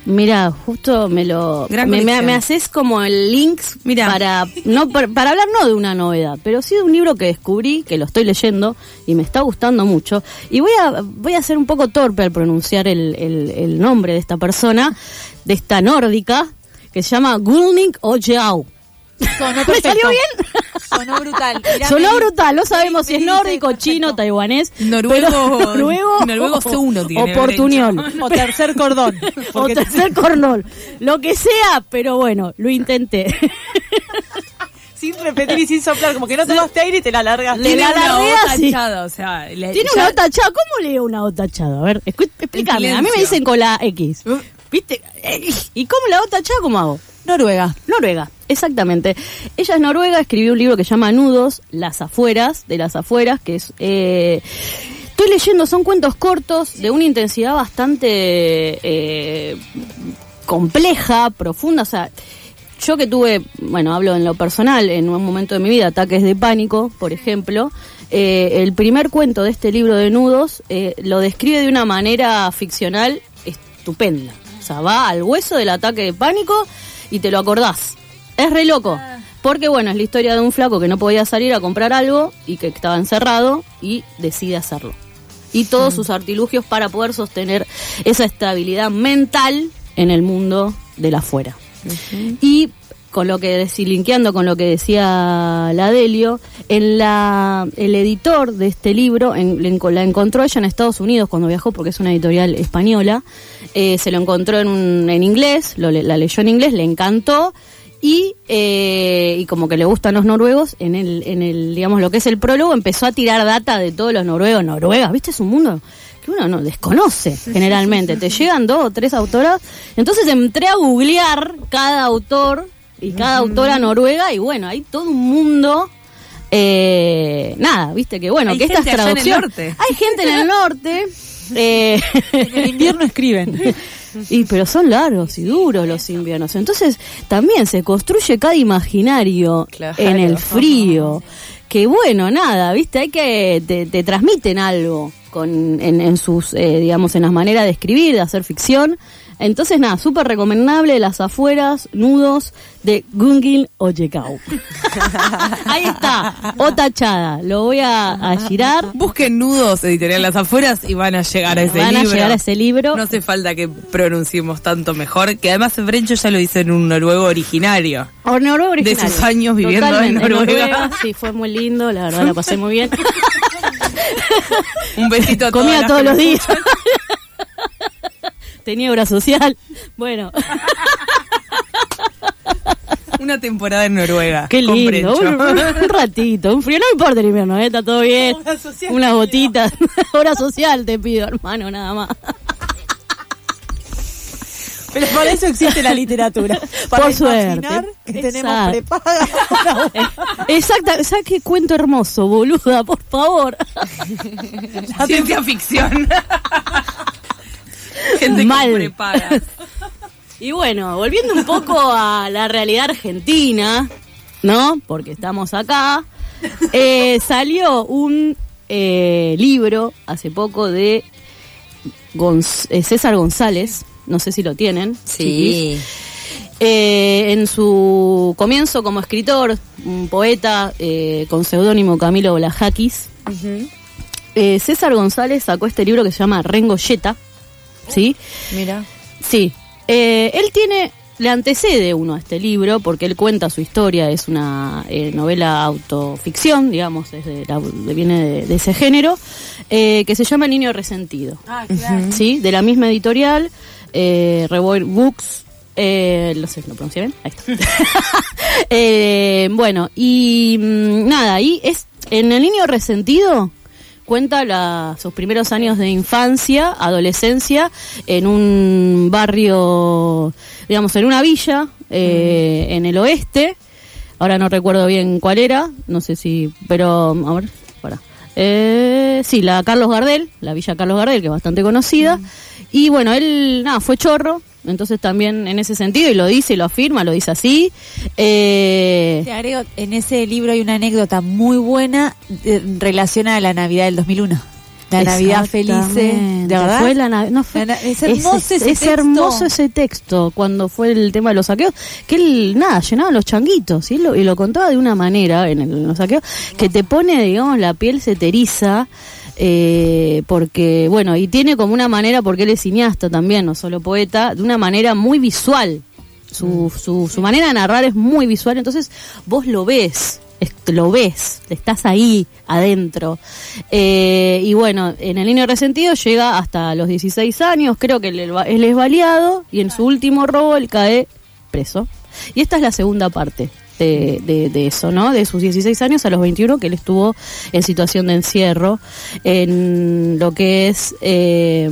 Mira, justo me lo Gran me, me, colección. me haces como el link Mirá. para no para, para hablar no de una novedad, pero sí de un libro que descubrí, que lo estoy leyendo y me está gustando mucho. Y voy a voy a ser un poco torpe al pronunciar el, el, el nombre de esta persona, de esta nórdica, que se llama Gulning Ojau. Sonó ¿Me perfecto. salió bien? Sonó brutal. Mirá, Sonó Meli. brutal, no sabemos si es Meli nórdico, dice chino, taiwanés, Noruego, pero- noruego, noruego C uno tiene. o portuñol. O tercer cordón. O Porque tercer cornol, lo que sea, pero bueno, lo intenté. sin repetir y sin soplar, como que no tomaste aire y te la largas. Le Tiene la una largué O así. tachada, o sea... le- Tiene ya- una O tachada, ¿cómo leo una O tachada? A ver, escu- explícame, a mí me silencio. dicen con la X, ¿viste? ¿Y cómo la O tachada, cómo hago? Noruega. Noruega, exactamente. Ella es noruega, escribió un libro que se llama Nudos, las afueras, de las afueras, que es... Eh, estoy leyendo, son cuentos cortos de una intensidad bastante eh, compleja, profunda, o sea... Yo que tuve, bueno, hablo en lo personal, en un momento de mi vida, ataques de pánico, por ejemplo, eh, el primer cuento de este libro de Nudos eh, lo describe de una manera ficcional estupenda. O sea, va al hueso del ataque de pánico y te lo acordás. Es re loco. Porque, bueno, es la historia de un flaco que no podía salir a comprar algo y que estaba encerrado y decide hacerlo. Y todos sus artilugios para poder sostener esa estabilidad mental en el mundo de la afuera. Uh-huh. Y con lo que decía, linkeando con lo que decía la Delio, en la el editor de este libro en, en, la encontró ella en Estados Unidos cuando viajó, porque es una editorial española, eh, se lo encontró en, un, en inglés, lo, la leyó en inglés, le encantó y eh, y como que le gustan los noruegos, en el en el digamos lo que es el prólogo empezó a tirar data de todos los noruegos, noruegas, ¿viste? Es un mundo que uno no desconoce generalmente. Te llegan dos o tres autoras. Entonces entré a googlear cada autor y cada uh-huh. autora noruega y bueno, hay todo un mundo. Eh, nada, viste que bueno, hay que estas traducciones. Hay gente en el norte. Eh, en el invierno escriben. Y pero son largos y duros los inviernos. Entonces también se construye cada imaginario claro. en el frío. Que bueno, nada, viste, hay que te, te transmiten algo con en, en sus eh, digamos en las maneras de escribir, de hacer ficción. Entonces nada, súper recomendable, Las afueras, Nudos, de Gungil Ojekau. Ahí está, O tachada, lo voy a, a girar. Busquen Nudos, editorial Las afueras, y van a llegar a ese van libro. Van a llegar a ese libro. No hace falta que pronunciemos tanto mejor, que además Brencho ya lo dice en un noruego originario. O noruego originario. De sus años viviendo Totalmente, en Noruega. en Noruega. Sí, fue muy lindo, la verdad la pasé muy bien. Un besito a todos. Comía todos los días. Tenía obra social. Bueno. Una temporada en Noruega. Qué lindo. Un, un ratito. Un frío. No me importa el invierno, ¿eh? Está todo bien. Unas gotitas. Obra social te pido, hermano, nada más. Pero para eso existe la literatura. Para por suerte. Que tenemos prepaga. Exacto. ¿Sabes qué cuento hermoso, boluda? Por favor. La ciencia ficción. Gente mal. Que prepara. Y bueno, volviendo un poco a la realidad argentina, ¿no? Porque estamos acá. Eh, salió un eh, libro hace poco de Gonz- eh, César González. No sé si lo tienen. Sí. Eh, en su comienzo como escritor, un poeta eh, con seudónimo Camilo Blajakis, uh-huh. eh, César González sacó este libro que se llama Rengoyeta. ¿Sí? Mira. Sí. Eh, él tiene, le antecede uno a este libro porque él cuenta su historia, es una eh, novela autoficción, digamos, es de la, de, viene de, de ese género, eh, que se llama El niño resentido. Ah, claro. Sí, de la misma editorial, eh, Revolt Books, eh, no sé, ¿lo pronuncié bien? Ahí está. eh, bueno, y mmm, nada, y es en El niño resentido. Cuenta la, sus primeros años de infancia, adolescencia, en un barrio, digamos, en una villa, eh, mm. en el oeste. Ahora no recuerdo bien cuál era, no sé si, pero, a ver, para. Eh, sí, la Carlos Gardel, la villa Carlos Gardel, que es bastante conocida. Mm. Y bueno, él, nada, fue chorro. Entonces también en ese sentido, y lo dice y lo afirma, lo dice así. Eh... Te agrego, en ese libro hay una anécdota muy buena de, relacionada a la Navidad del dos mil uno. La Navidad feliz, ¿de verdad? Fue la Nav- no fue, la, es hermoso es, ese es texto. hermoso ese texto cuando fue el tema de los saqueos, que él, nada, llenaba los changuitos, ¿sí? lo, y lo contaba de una manera en, el, en los saqueos que te pone, digamos, la piel se te eriza. Eh, porque, bueno, y tiene como una manera, porque él es cineasta también, no solo poeta, de una manera muy visual. Su, su, su manera de narrar es muy visual, entonces vos lo ves, es- lo ves, estás ahí adentro. Eh, y bueno, en El Niño Resentido llega hasta los dieciséis años, creo que él, él es baleado y en su último robo él cae preso. Y esta es la segunda parte de, de, de eso, ¿no? De sus dieciséis años a los veintiuno, que él estuvo en situación de encierro en lo que es eh,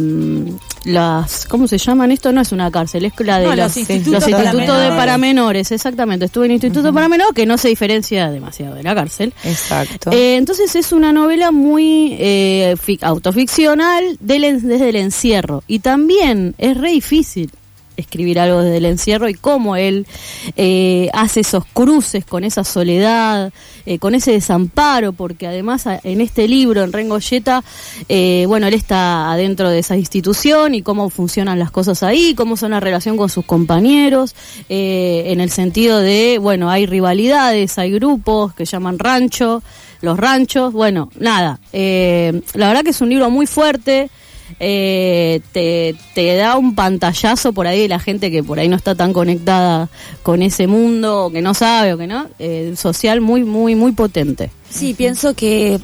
las, ¿cómo se llaman? Esto no es una cárcel, es la de No, los, los institutos los institutos para de menores. para menores, exactamente. Estuve en instituto para menores, que no se diferencia demasiado de la cárcel. Exacto. Eh, entonces es una novela muy eh, fic- autoficcional del en- desde el encierro. Y también es re difícil escribir algo desde el encierro y cómo él eh, hace esos cruces con esa soledad, eh, con ese desamparo, porque además a- en este libro, en Rengoyeta, eh, bueno, él está adentro de esa institución y cómo funcionan las cosas ahí, cómo son la relación con sus compañeros, eh, en el sentido de, bueno, hay rivalidades, hay grupos que llaman rancho, los ranchos, bueno, nada, eh, la verdad que es un libro muy fuerte. Eh, te, te da un pantallazo por ahí de la gente que por ahí no está tan conectada con ese mundo, o que no sabe, o que no, eh, social muy, muy, muy potente. Sí, pienso que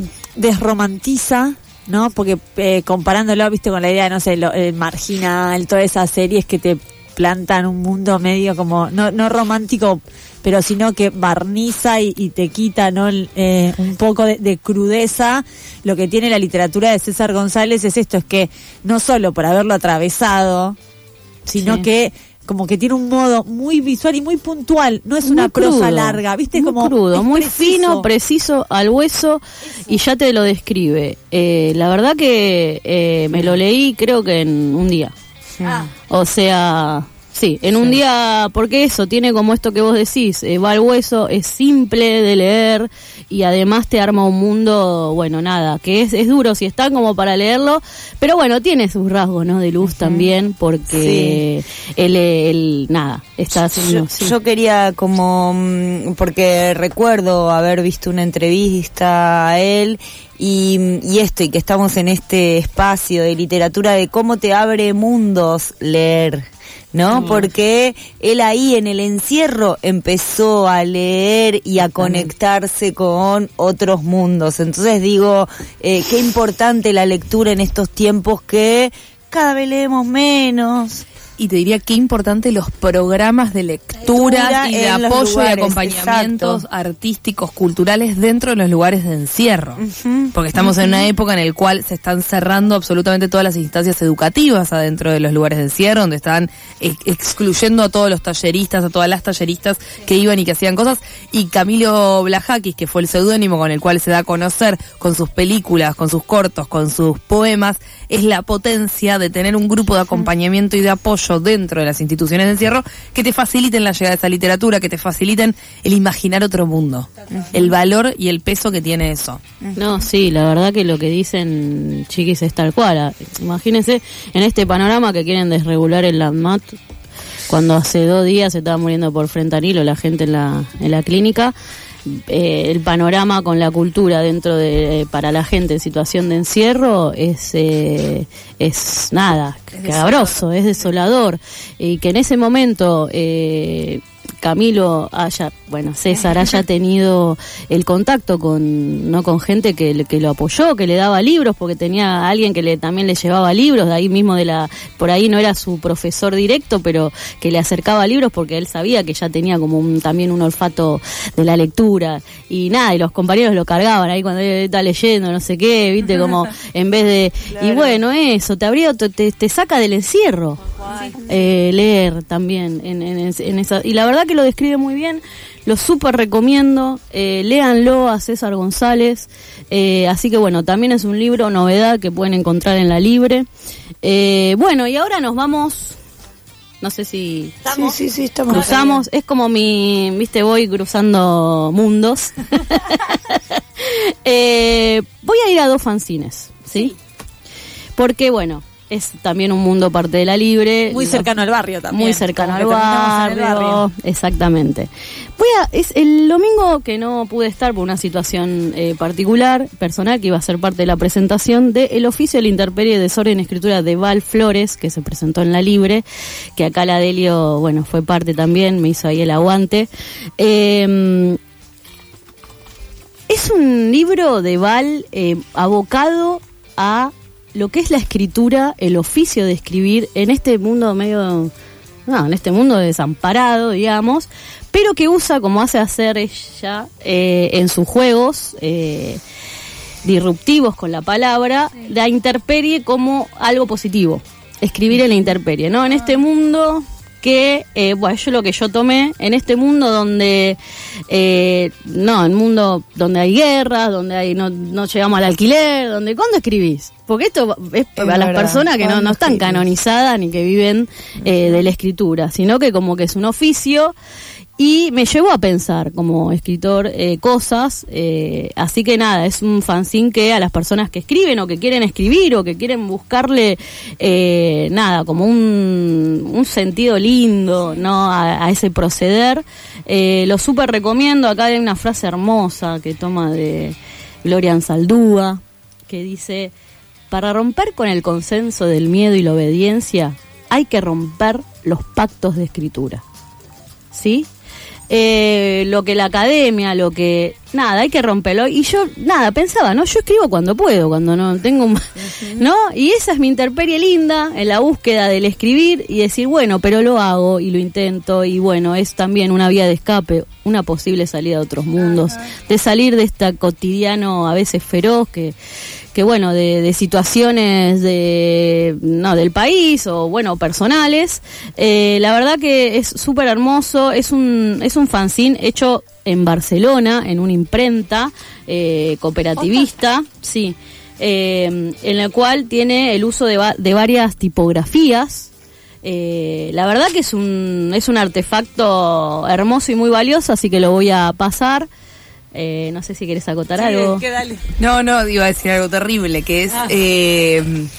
desromantiza, ¿no? Porque eh, comparándolo, viste, con la idea, no sé, lo, el Marginal, todas esas series que te plantan un mundo medio como, no, no romántico, pero sino que barniza y, y te quita, ¿no? El, eh, un poco de, de crudeza. Lo que tiene la literatura de César González es esto, es que no solo por haberlo atravesado, sino Sí. que como que tiene un modo muy visual y muy puntual, no es una Muy prosa crudo, larga, ¿viste? muy Como crudo, es muy preciso. fino, preciso, al hueso, y ya te lo describe. Eh, la verdad que eh, me lo leí creo que en un día. Ah. O sea, sí, en un día, porque eso, tiene como esto que vos decís, eh, va al hueso, es simple de leer y además te arma un mundo, bueno, nada, que es, es duro si está como para leerlo, pero bueno, tiene sus rasgos, ¿no? De luz también, porque él, él, nada, está haciendo... Yo, sí. yo quería como, mm, porque recuerdo haber visto una entrevista a él y, y esto, y que estamos en este espacio de literatura, de cómo te abre mundos leer, ¿no? Mm. Porque él ahí en el encierro empezó a leer y a conectarse con otros mundos. Entonces digo, eh, qué importante la lectura en estos tiempos que cada vez leemos menos. Y te diría qué importante los programas de lectura Lectura y de en los apoyo lugares, y acompañamientos exacto. artísticos, culturales dentro de los lugares de encierro. Porque estamos en una época en la cual se están cerrando absolutamente todas las instancias educativas adentro de los lugares de encierro, donde están ex- excluyendo a todos los talleristas, a todas las talleristas que iban y que hacían cosas. Y Camilo Blajakis, que fue el seudónimo con el cual se da a conocer con sus películas, con sus cortos, con sus poemas, es la potencia de tener un grupo de acompañamiento y de apoyo dentro de las instituciones de encierro que te faciliten la llegada de esa literatura, que te faciliten el imaginar otro mundo, el valor y el peso que tiene eso. No, sí, la verdad que lo que dicen, chiquis, es tal cual. Ah, Imagínense en este panorama que quieren desregular el LANMAT, cuando hace dos días se estaba muriendo por fentanilo la gente en la, en la clínica. Eh, el panorama con la cultura dentro de eh, para la gente en situación de encierro es eh, es nada, cabroso, es desolador, y que en ese momento eh, Camilo haya, bueno, César haya tenido el contacto con, no, con gente que, le- que lo apoyó, que le daba libros, porque tenía a alguien que le, también le llevaba libros, de ahí mismo de la, por ahí no era su profesor directo, pero que le acercaba libros porque él sabía que ya tenía como un, también un olfato de la lectura, y nada, y los compañeros lo cargaban ahí cuando él está leyendo, no sé qué, viste, como en vez de, y bueno, eso, te abría, te, te, te saca del encierro. Eh, leer también en, en, en esa, y la verdad que lo describe muy bien, lo súper recomiendo, eh, léanlo a César González, eh, así que bueno, también es un libro novedad que pueden encontrar en la Libre. Eh, bueno, y ahora nos vamos, no sé si Sí, sí, sí, estamos. cruzamos, es como mi, viste, voy cruzando mundos. eh, voy a ir a dos fanzines. ¿sí? Porque, bueno, es también un mundo parte de la libre. Muy cercano al barrio también. Muy cercano al Como que terminamos en barrio, el barrio. exactamente. Voy a, es el domingo que no pude estar por una situación eh, particular, personal, que iba a ser parte de la presentación de El oficio de la intemperie, desorden y escritura de Val Flores, que se presentó en La Libre, que acá la Delio, bueno, fue parte también, me hizo ahí el aguante. Eh, es un libro de Val eh, abocado a lo que es la escritura, el oficio de escribir en este mundo medio, no, en este mundo desamparado, digamos, pero que usa, como hace hacer ella, eh, en sus juegos eh, disruptivos con la palabra, la intemperie como algo positivo, escribir en la intemperie, ¿no? En este mundo que, eh, bueno, yo lo que yo tomé, en este mundo donde, eh, no, en un mundo donde hay guerras, donde hay no, no llegamos al alquiler, donde, ¿cuándo escribís? Porque esto es, es a las verdad. personas que no, no están escribís? canonizadas ni que viven eh, de la escritura, sino que como que es un oficio. Y me llevó a pensar como escritor eh, cosas, eh, así que nada, es un fanzine que a las personas que escriben o que quieren escribir o que quieren buscarle, eh, nada, como un, un sentido lindo, ¿no? A, a ese proceder, eh, lo súper recomiendo. Acá hay una frase hermosa que toma de Gloria Anzaldúa, que dice: para romper con el consenso del miedo y la obediencia, hay que romper los pactos de escritura. ¿Sí? Eh, lo que la academia, lo que... Nada, hay que romperlo. Y yo, nada, pensaba, ¿no? Yo escribo cuando puedo, cuando no tengo... Uh-huh. ¿No? Y esa es mi intemperie linda, en la búsqueda del escribir y decir, bueno, pero lo hago y lo intento. Y bueno, es también una vía de escape, una posible salida a otros mundos. Uh-huh. De salir de este cotidiano a veces feroz que... que bueno, de, de situaciones de no del país o bueno, personales. Eh, la verdad que es súper hermoso, es un es un fanzine hecho en Barcelona, en una imprenta eh, cooperativista, sí, eh, en la cual tiene el uso de, va, de varias tipografías. Eh, la verdad que es un es un artefacto hermoso y muy valioso, así que lo voy a pasar. Eh, no sé si querés acotar sí, algo. Que dale. No, no, iba a decir algo terrible, que es... Ah. Eh,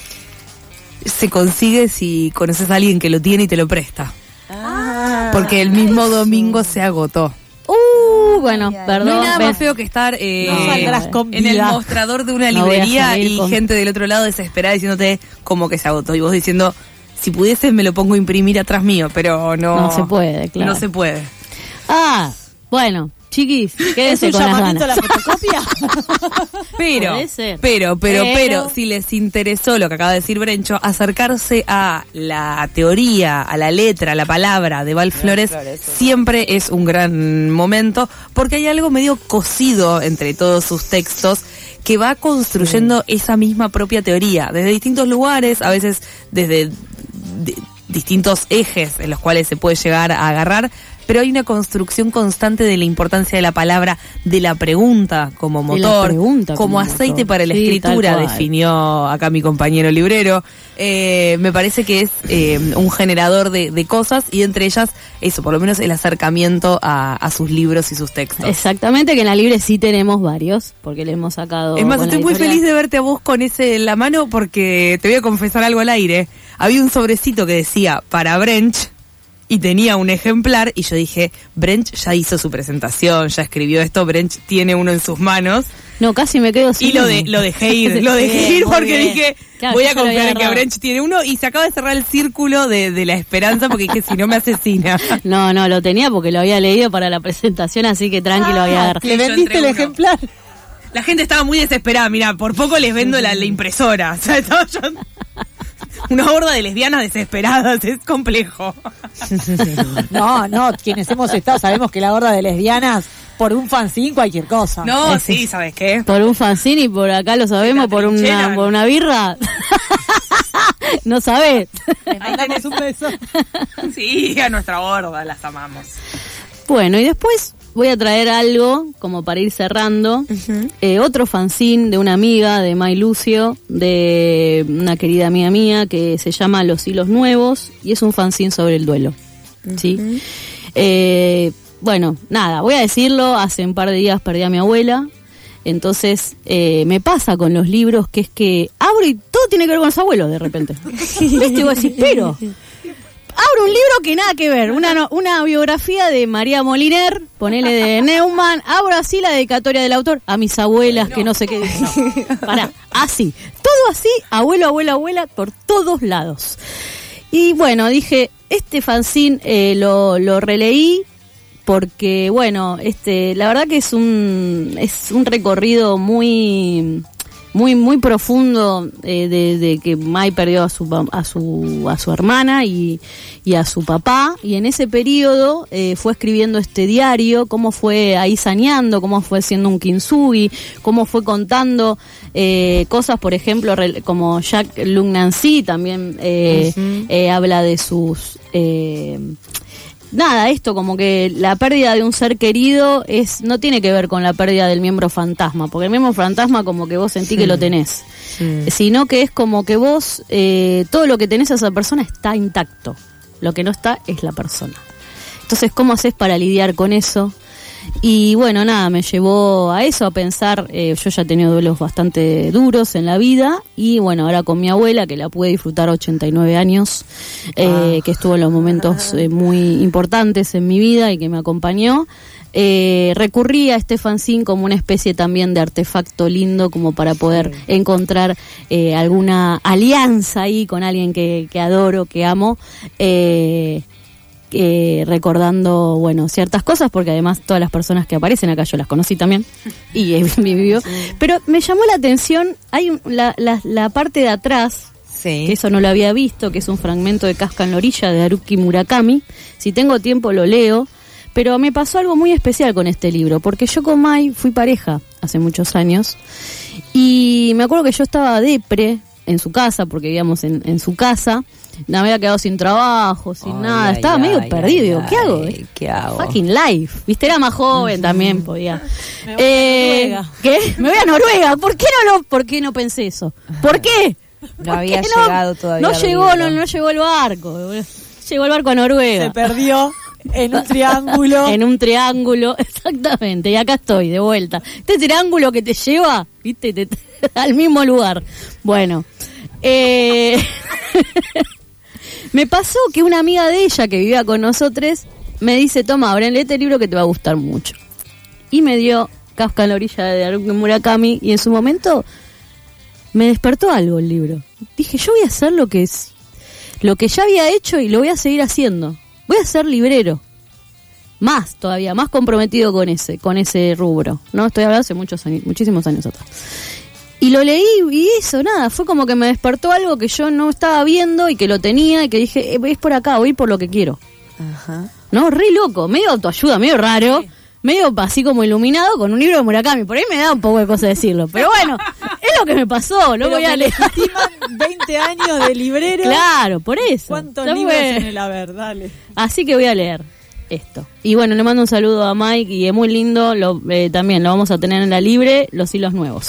se consigue si conoces a alguien que lo tiene y te lo presta. Ah. Porque el mismo domingo se agotó. Uh, bueno, ay, ay, perdón. No hay nada ven. más feo que estar eh, no, en el mostrador de una no librería y con... gente del otro lado desesperada diciéndote como que se agotó. Y vos diciendo, si pudieses me lo pongo a imprimir atrás mío, pero no... No se puede, claro. No se puede. Ah, bueno... Chiquis, quédense con las ganas. ¿Es un llamamiento a la fotocopia? pero, pero, pero, pero, pero, si les interesó lo que acaba de decir Brencho, acercarse a la teoría, a la letra, a la palabra de Val Flores, Flores siempre es un gran momento, porque hay algo medio cosido entre todos sus textos que va construyendo sí. esa misma propia teoría, desde distintos lugares, a veces desde de, distintos ejes en los cuales se puede llegar a agarrar, pero hay una construcción constante de la importancia de la palabra, de la pregunta como motor, pregunta como, como aceite motor. Para la sí, escritura, definió acá mi compañero librero. Eh, me parece que es eh, un generador de, de cosas y entre ellas eso, por lo menos el acercamiento a, a sus libros y sus textos. Exactamente, que en la libre sí tenemos varios, porque le hemos sacado... Es más, estoy muy feliz de verte a vos con ese en la mano porque te voy a confesar algo al aire. Había un sobrecito que decía para Brench, y tenía un ejemplar, y yo dije, Brench ya hizo su presentación, ya escribió esto, Brench tiene uno en sus manos. No, casi me quedo sin Y lo, de, lo dejé ir, lo dejé ir porque bien. dije, claro, voy a confiar que Brench tiene uno, y se acaba de cerrar el círculo de, de la esperanza, porque dije, si no me asesina. No, no, lo tenía porque lo había leído para la presentación, así que tranquilo, ah, voy a dar. ¿Le vendiste el uno. ejemplar? La gente estaba muy desesperada, mirá, por poco les vendo la, la impresora, o sea, estaba yo... Una horda de lesbianas desesperadas, es complejo. No, no, quienes hemos estado sabemos que la horda de lesbianas, por un fanzine, cualquier cosa. No, es, sí, ¿sabes qué? Por un fanzine y por acá lo sabemos, por una, por una birra. No sabés. Le mandamos un beso. Sí, a nuestra horda, las amamos. Bueno, y después voy a traer algo, como para ir cerrando, uh-huh. eh, otro fanzine de una amiga, de May Lucio, de una querida amiga mía, que se llama Los Hilos Nuevos, y es un fanzine sobre el duelo. Uh-huh. ¿Sí? Eh, bueno, nada, voy a decirlo, hace un par de días perdí a mi abuela, Entonces, eh, me pasa con los libros que es que abro y todo tiene que ver con los abuelos de repente. ¿Viste? Y vos decís, pero abro un libro que nada que ver, una, no- una biografía de María Moliner, ponele de Neumann, abro así la dedicatoria del autor a mis abuelas, que no sé qué. No, pará, así, todo así, abuelo, abuela, abuela, por todos lados. Y bueno, dije, este fanzine eh, lo, lo releí porque, bueno, este, la verdad que es un es un recorrido muy muy muy profundo eh, de, de que Mai perdió a su pa- a su a su hermana y, y a su papá, y en ese periodo eh, fue escribiendo este diario, cómo fue ahí saneando, cómo fue siendo un kintsugi, cómo fue contando eh, cosas, por ejemplo, rel- como Jacques Lugnancy también eh, Ujú. eh, habla de sus eh, nada, esto como que la pérdida de un ser querido es no tiene que ver con la pérdida del miembro fantasma, porque el miembro fantasma como que vos sentís Sí. que lo tenés, Sí. sino que es como que vos, eh, todo lo que tenés a esa persona está intacto, lo que no está es la persona. Entonces, ¿cómo haces para lidiar con eso? Y bueno, nada, me llevó a eso, a pensar, eh, yo ya he tenido duelos bastante duros en la vida, y bueno, ahora con mi abuela, que la pude disfrutar ochenta y nueve años, eh, que estuvo en los momentos eh, muy importantes en mi vida y que me acompañó, eh, recurrí a este fanzine como una especie también de artefacto lindo, como para poder encontrar eh, alguna alianza ahí con alguien que, que adoro, que amo, eh, eh, recordando, bueno, ciertas cosas, porque además todas las personas que aparecen acá yo las conocí también y he vivido, pero me llamó la atención, hay un- la, la, la parte de atrás, que eso no lo había visto, que es un fragmento de Kafka en la orilla de Haruki Murakami. Si tengo tiempo lo leo, pero me pasó algo muy especial con este libro, porque yo con Mai fui pareja hace muchos años, y me acuerdo que yo estaba depre en su casa, porque vivíamos en, en su casa, me había quedado sin trabajo, sin Ay, nada, ay, estaba ay, medio ay, perdido, digo, ¿qué ay, hago? ¿qué hago? Fucking life, viste, era más joven también, podía. Me voy a Eh, Noruega. ¿Qué? Me voy a Noruega, ¿por qué no lo, por qué no pensé eso? ¿Por qué? No ¿Por había qué llegado todavía No el llegó, libro. no, no llegó el barco, llegó el barco a Noruega. Se perdió en un triángulo. En un triángulo, exactamente, y acá estoy, de vuelta. Este triángulo que te lleva, viste, te- te- al mismo lugar. Bueno, eh, me pasó que una amiga de ella que vivía con nosotros me dice, toma, Bren, lee este libro que te va a gustar mucho. Y me dio Kafka en la orilla de Haruki Murakami, y en su momento me despertó algo el libro. Dije, yo voy a hacer lo que es, lo que ya había hecho, y lo voy a seguir haciendo. Voy a ser librero. Más todavía, más comprometido con ese, con ese rubro. No estoy hablando hace muchos años, muchísimos años atrás. Y lo leí y eso, nada, fue como que me despertó algo que yo no estaba viendo y que lo tenía, y que dije, eh, es por acá, voy por lo que quiero. Ajá. No, re loco, medio autoayuda, medio raro, medio así como iluminado con un libro de Murakami. Por ahí me da un poco de cosa decirlo, pero bueno, es lo que me pasó, no Pero voy a me leer. legitiman veinte años de librero. Claro, por eso. ¿Cuántos Ya libros fue. en el haber? Dale. Así que voy a leer esto. Y bueno, le mando un saludo a Mike, y es muy lindo, lo, eh, también lo vamos a tener en la libre, los hilos nuevos.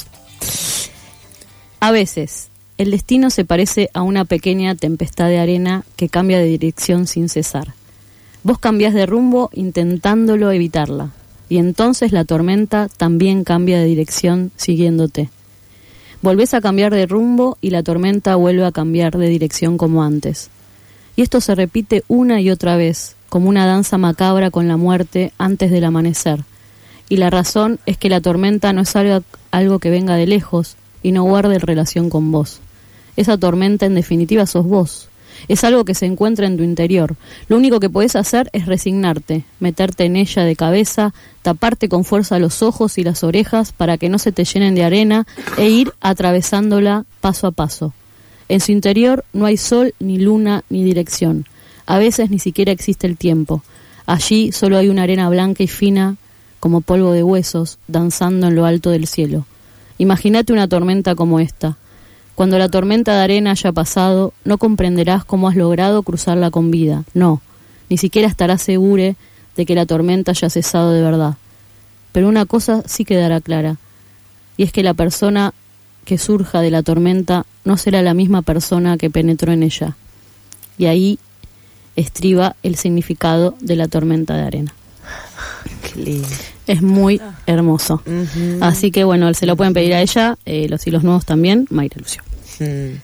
A veces, el destino se parece a una pequeña tempestad de arena que cambia de dirección sin cesar. Vos cambiás de rumbo intentándolo evitarla, y entonces la tormenta también cambia de dirección siguiéndote. Volvés a cambiar de rumbo y la tormenta vuelve a cambiar de dirección como antes. Y esto se repite una y otra vez, como una danza macabra con la muerte antes del amanecer. Y la razón es que la tormenta no es algo, algo que venga de lejos y no guarde relación con vos. Esa tormenta en definitiva sos vos. Es algo que se encuentra en tu interior. Lo único que podés hacer es resignarte, meterte en ella de cabeza, taparte con fuerza los ojos y las orejas para que no se te llenen de arena, e ir atravesándola paso a paso. En su interior no hay sol, ni luna, ni dirección. A veces ni siquiera existe el tiempo. Allí solo hay una arena blanca y fina, como polvo de huesos, danzando en lo alto del cielo. Imagínate una tormenta como esta. Cuando la tormenta de arena haya pasado, no comprenderás cómo has logrado cruzarla con vida. No, ni siquiera estarás seguro de que la tormenta haya cesado de verdad. Pero una cosa sí quedará clara, y es que la persona que surja de la tormenta no será la misma persona que penetró en ella. Y ahí estriba el significado de la tormenta de arena. Qué lindo. Es muy hermoso. Ujú. Así que bueno, se lo pueden pedir a ella, eh, los hilos nuevos también, Mayra Lucio. Mm.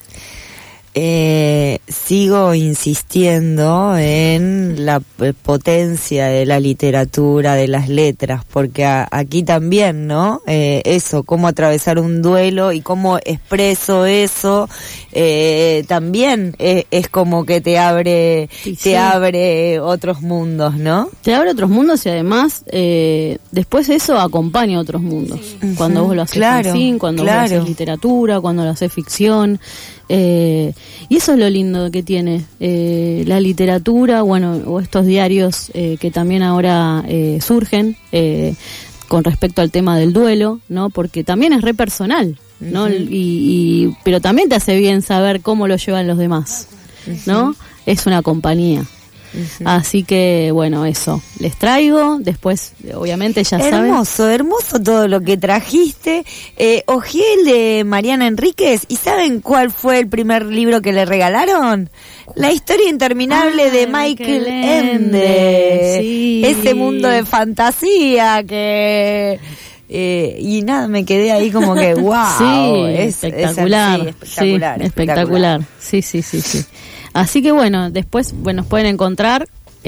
Eh, sigo insistiendo en la eh, potencia de la literatura, de las letras, porque a, aquí también, ¿no? Eh, eso, cómo atravesar un duelo y cómo expreso eso, eh, también es, es como que te abre, Sí, te sí. abre otros mundos, ¿no? Te abre otros mundos y además eh, después eso acompaña a otros mundos. Cuando vos lo haces Claro, fanzine, cuando vos claro. lo haces literatura, cuando lo haces ficción. Eh, y eso es lo lindo que tiene eh, la literatura, bueno, o estos diarios eh, que también ahora eh, surgen eh, con respecto al tema del duelo, ¿no? Porque también es re personal, ¿no? Ujú. y, y pero también te hace bien saber cómo lo llevan los demás, ¿no? Es una compañía. Así que, bueno, eso, les traigo, después, obviamente, ya saben. Hermoso, hermoso todo lo que trajiste. Eh, ojeé el de Mariana Enríquez, ¿y saben cuál fue el primer libro que le regalaron? La historia interminable Ah, de de Michael Michael Ende. Ende, sí. Ese mundo de fantasía que... Eh, y nada, me quedé ahí como que, wow. Sí, es, espectacular. Es, sí, espectacular, Sí, espectacular. Sí, sí, sí, sí. Así que bueno, después bueno, nos pueden encontrar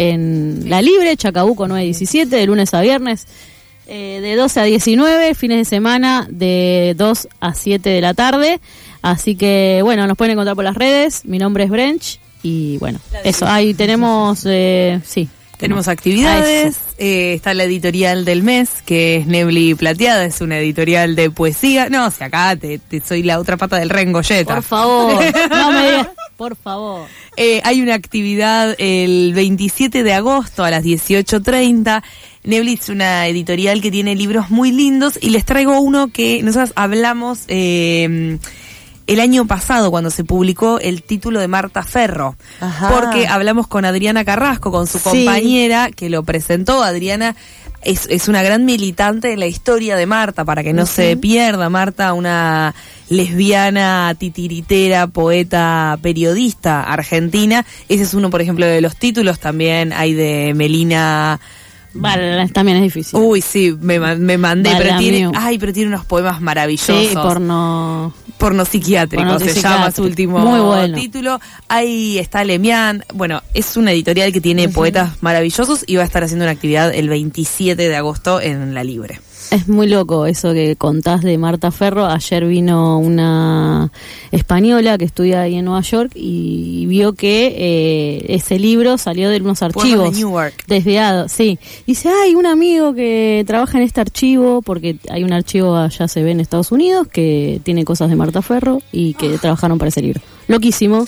en La Libre, Chacabuco nueve diecisiete, de lunes a viernes, eh, de doce a diecinueve, fines de semana de dos a siete de la tarde. Así que bueno, nos pueden encontrar por las redes. Mi nombre es Brench y bueno, eso, ahí tenemos, eh, sí. Tenemos Ah, actividades, eh, está la editorial del mes, que es Nebli Plateada, es una editorial de poesía. No, si acá te, te soy la otra pata del rengolleta. Por favor, no me digas, por favor. Eh, hay una actividad el veintisiete de agosto a las dieciocho treinta. Nebli es una editorial que tiene libros muy lindos y les traigo uno que nosotros hablamos eh, el año pasado cuando se publicó el título de Marta Ferro. Ajá. Porque hablamos con Adriana Carrasco, con su Sí. compañera, que lo presentó. Adriana es, es una gran militante de la historia de Marta, para que no Ujú. se pierda. Marta, una lesbiana, titiritera, poeta, periodista argentina. Ese es uno, por ejemplo, de los títulos. También hay de Melina... Vale, también es difícil. Uy, sí, me, ma- me mandé, Vale, pero tiene, amigo. ay, pero tiene unos poemas maravillosos. Sí, porno. Porno psiquiátrico, Porno se llama psiquiátrico. su último Muy bueno. título. Ahí está Lemian. Bueno, es una editorial que tiene poetas maravillosos y va a estar haciendo una actividad el veintisiete de agosto en La Libre. Es muy loco eso que contás de Marta Ferro. Ayer vino una española que estudia ahí en Nueva York y vio que eh, ese libro salió de unos Poemas archivos de Newark. desviados. Sí, dice, hay un amigo que trabaja en este archivo, porque hay un archivo allá se ve en Estados Unidos que tiene cosas de Marta Ferro y que trabajaron para ese libro. Loquísimo.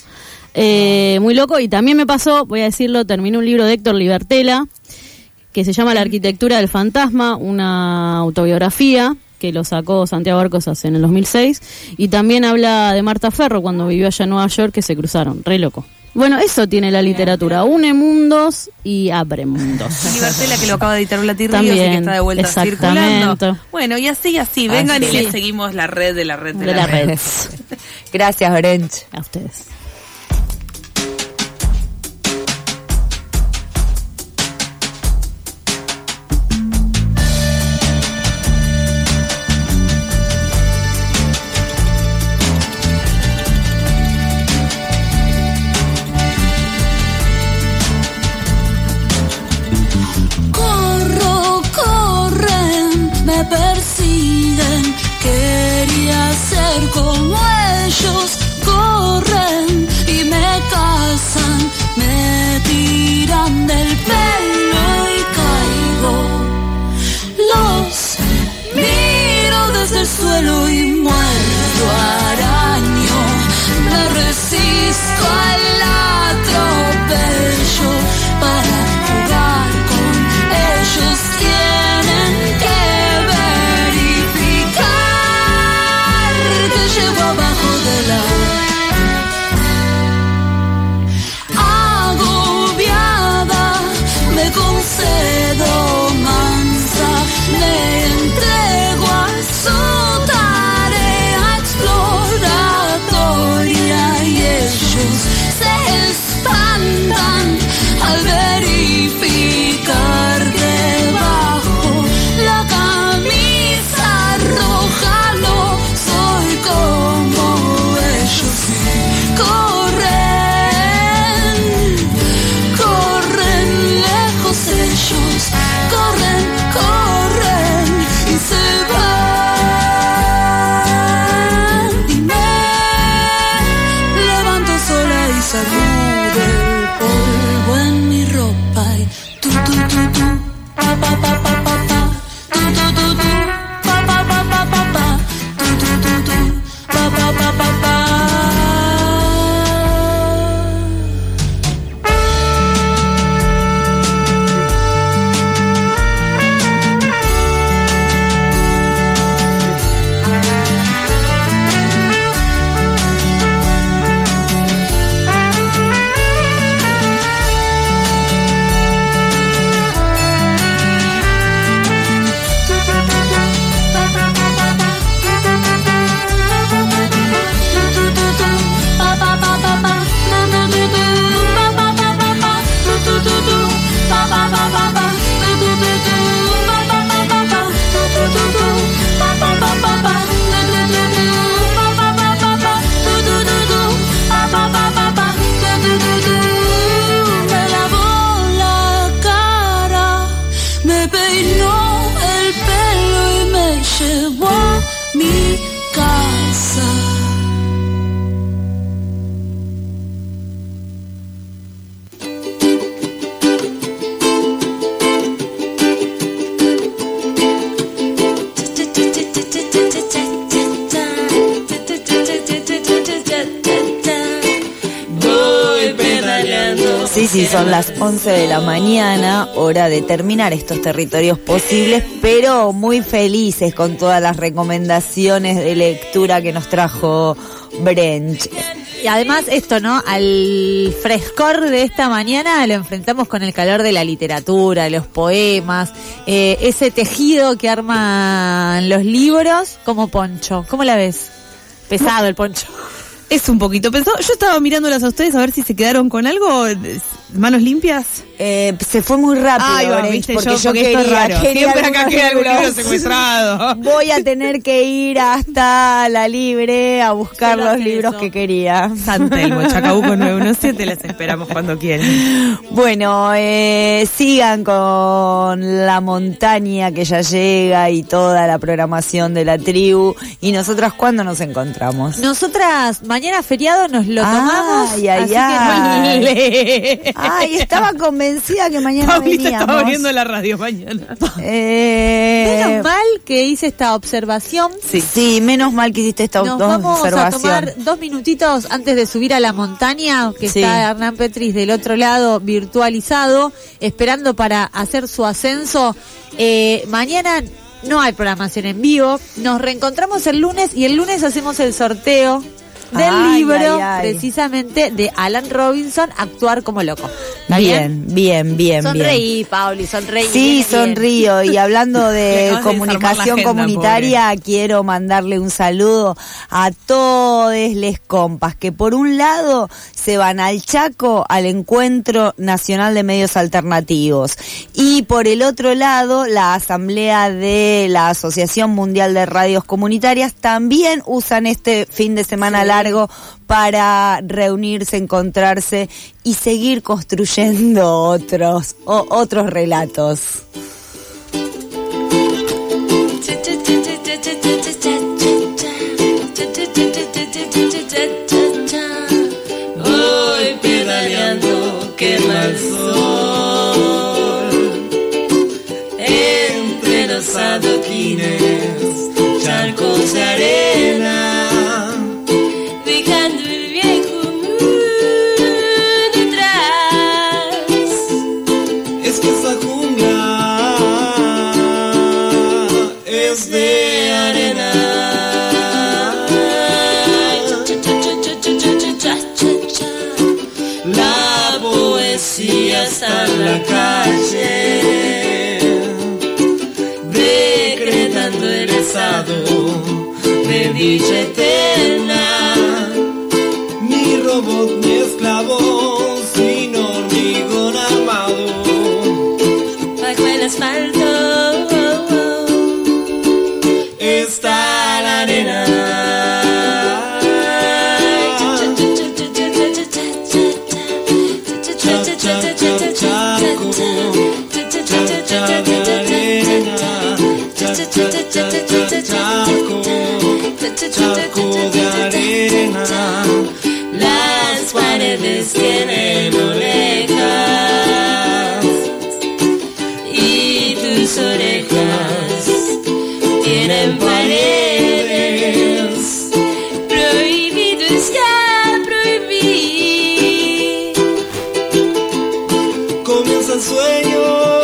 Eh, muy loco. Y también me pasó, voy a decirlo, terminé un libro de Héctor Libertela que se llama La arquitectura del fantasma, una autobiografía que lo sacó Santiago Arcosas en el dos mil seis, y también habla de Marta Ferro cuando vivió allá en Nueva York, que se cruzaron, re loco. Bueno, eso tiene la literatura, une mundos y abre mundos. Libertela, que lo acaba de editar Blatir Ríos y También, que está de vuelta exactamente. circulando. Bueno, y así, así, vengan Así. y les seguimos la red de la red de, De la, la red. red. Gracias, Brench. A ustedes. Corro, corren, me persiguen. Quería ser como ellos. Corren y me cazan. Me tiran del pelo y caigo. Los miro desde el suelo y muerdo araño. Me resisto al atropello para jugar con ellos. Tienen que verificar que llevo abajo de la mi casa. Sí, sí, son las once de la mañana, hora de terminar estos territorios posibles, pero muy felices con todas las recomendaciones de lectura que nos trajo Brench. Y además esto, ¿no? Al frescor de esta mañana lo enfrentamos con el calor de la literatura, los poemas, eh, ese tejido que arman los libros como poncho. ¿Cómo la ves? Pesado el poncho. Es un poquito pesado. Yo estaba mirándolas a ustedes a ver si se quedaron con algo. ¿Manos limpias? Eh, se fue muy rápido, Ay, va, Brench, viste, porque yo, yo porque quería, esto es raro. quería Siempre acá queda algún libro libros. secuestrado. Voy a tener que ir hasta la Libre a buscar los libros eso. que quería. San Telmo, Chacabuco nueve uno siete, les esperamos cuando quieran. Bueno, eh, sigan con La Montaña que ya llega y toda la programación de la tribu. ¿Y nosotras cuándo nos encontramos? Nosotras, mañana feriado nos lo tomamos. Ay, ay, así ay. que Ay, estaba convencida que mañana Paulita veníamos. estaba abriendo la radio mañana. Eh, menos mal que hice esta observación. Sí, sí, menos mal que hiciste esta Nos dos vamos observación. a tomar dos minutitos antes de subir a la montaña, que Sí. está Hernán Petris del otro lado virtualizado, esperando para hacer su ascenso. Eh, mañana no hay programación en vivo. Nos reencontramos el lunes y el lunes hacemos el sorteo del Ay, libro, ay, ay. precisamente, de Alan Robinson, Actuar como loco. ¿Está Bien, bien, bien, Sonreí, bien. Pauli, sonreí. Sí, viene bien. sonrío. Y hablando Le de acabas de comunicación desarmar la agenda, comunitaria, quiero mandarle un saludo a todos les compas que por un lado se van al Chaco al Encuentro Nacional de Medios Alternativos y por el otro lado la Asamblea de la Asociación Mundial de Radios Comunitarias también usan este fin de semana Sí. largo para reunirse, encontrarse y seguir construyendo otros o, otros relatos. Voy pedaleando, quema el sol entre los adoquines, charcos de arena, dejando el viejo mundo atrás. Es que esa jungla es de arena. La poesía está en la calle, decretando el estado de dicha eterna. Ni robot ni esclavo, sino hormigón armado. Bajo el asfalto está la arena. Charco de arena, las paredes tienen orejas y tus orejas tienen paredes. Prohibido es ya prohibir. Comienza el sueño.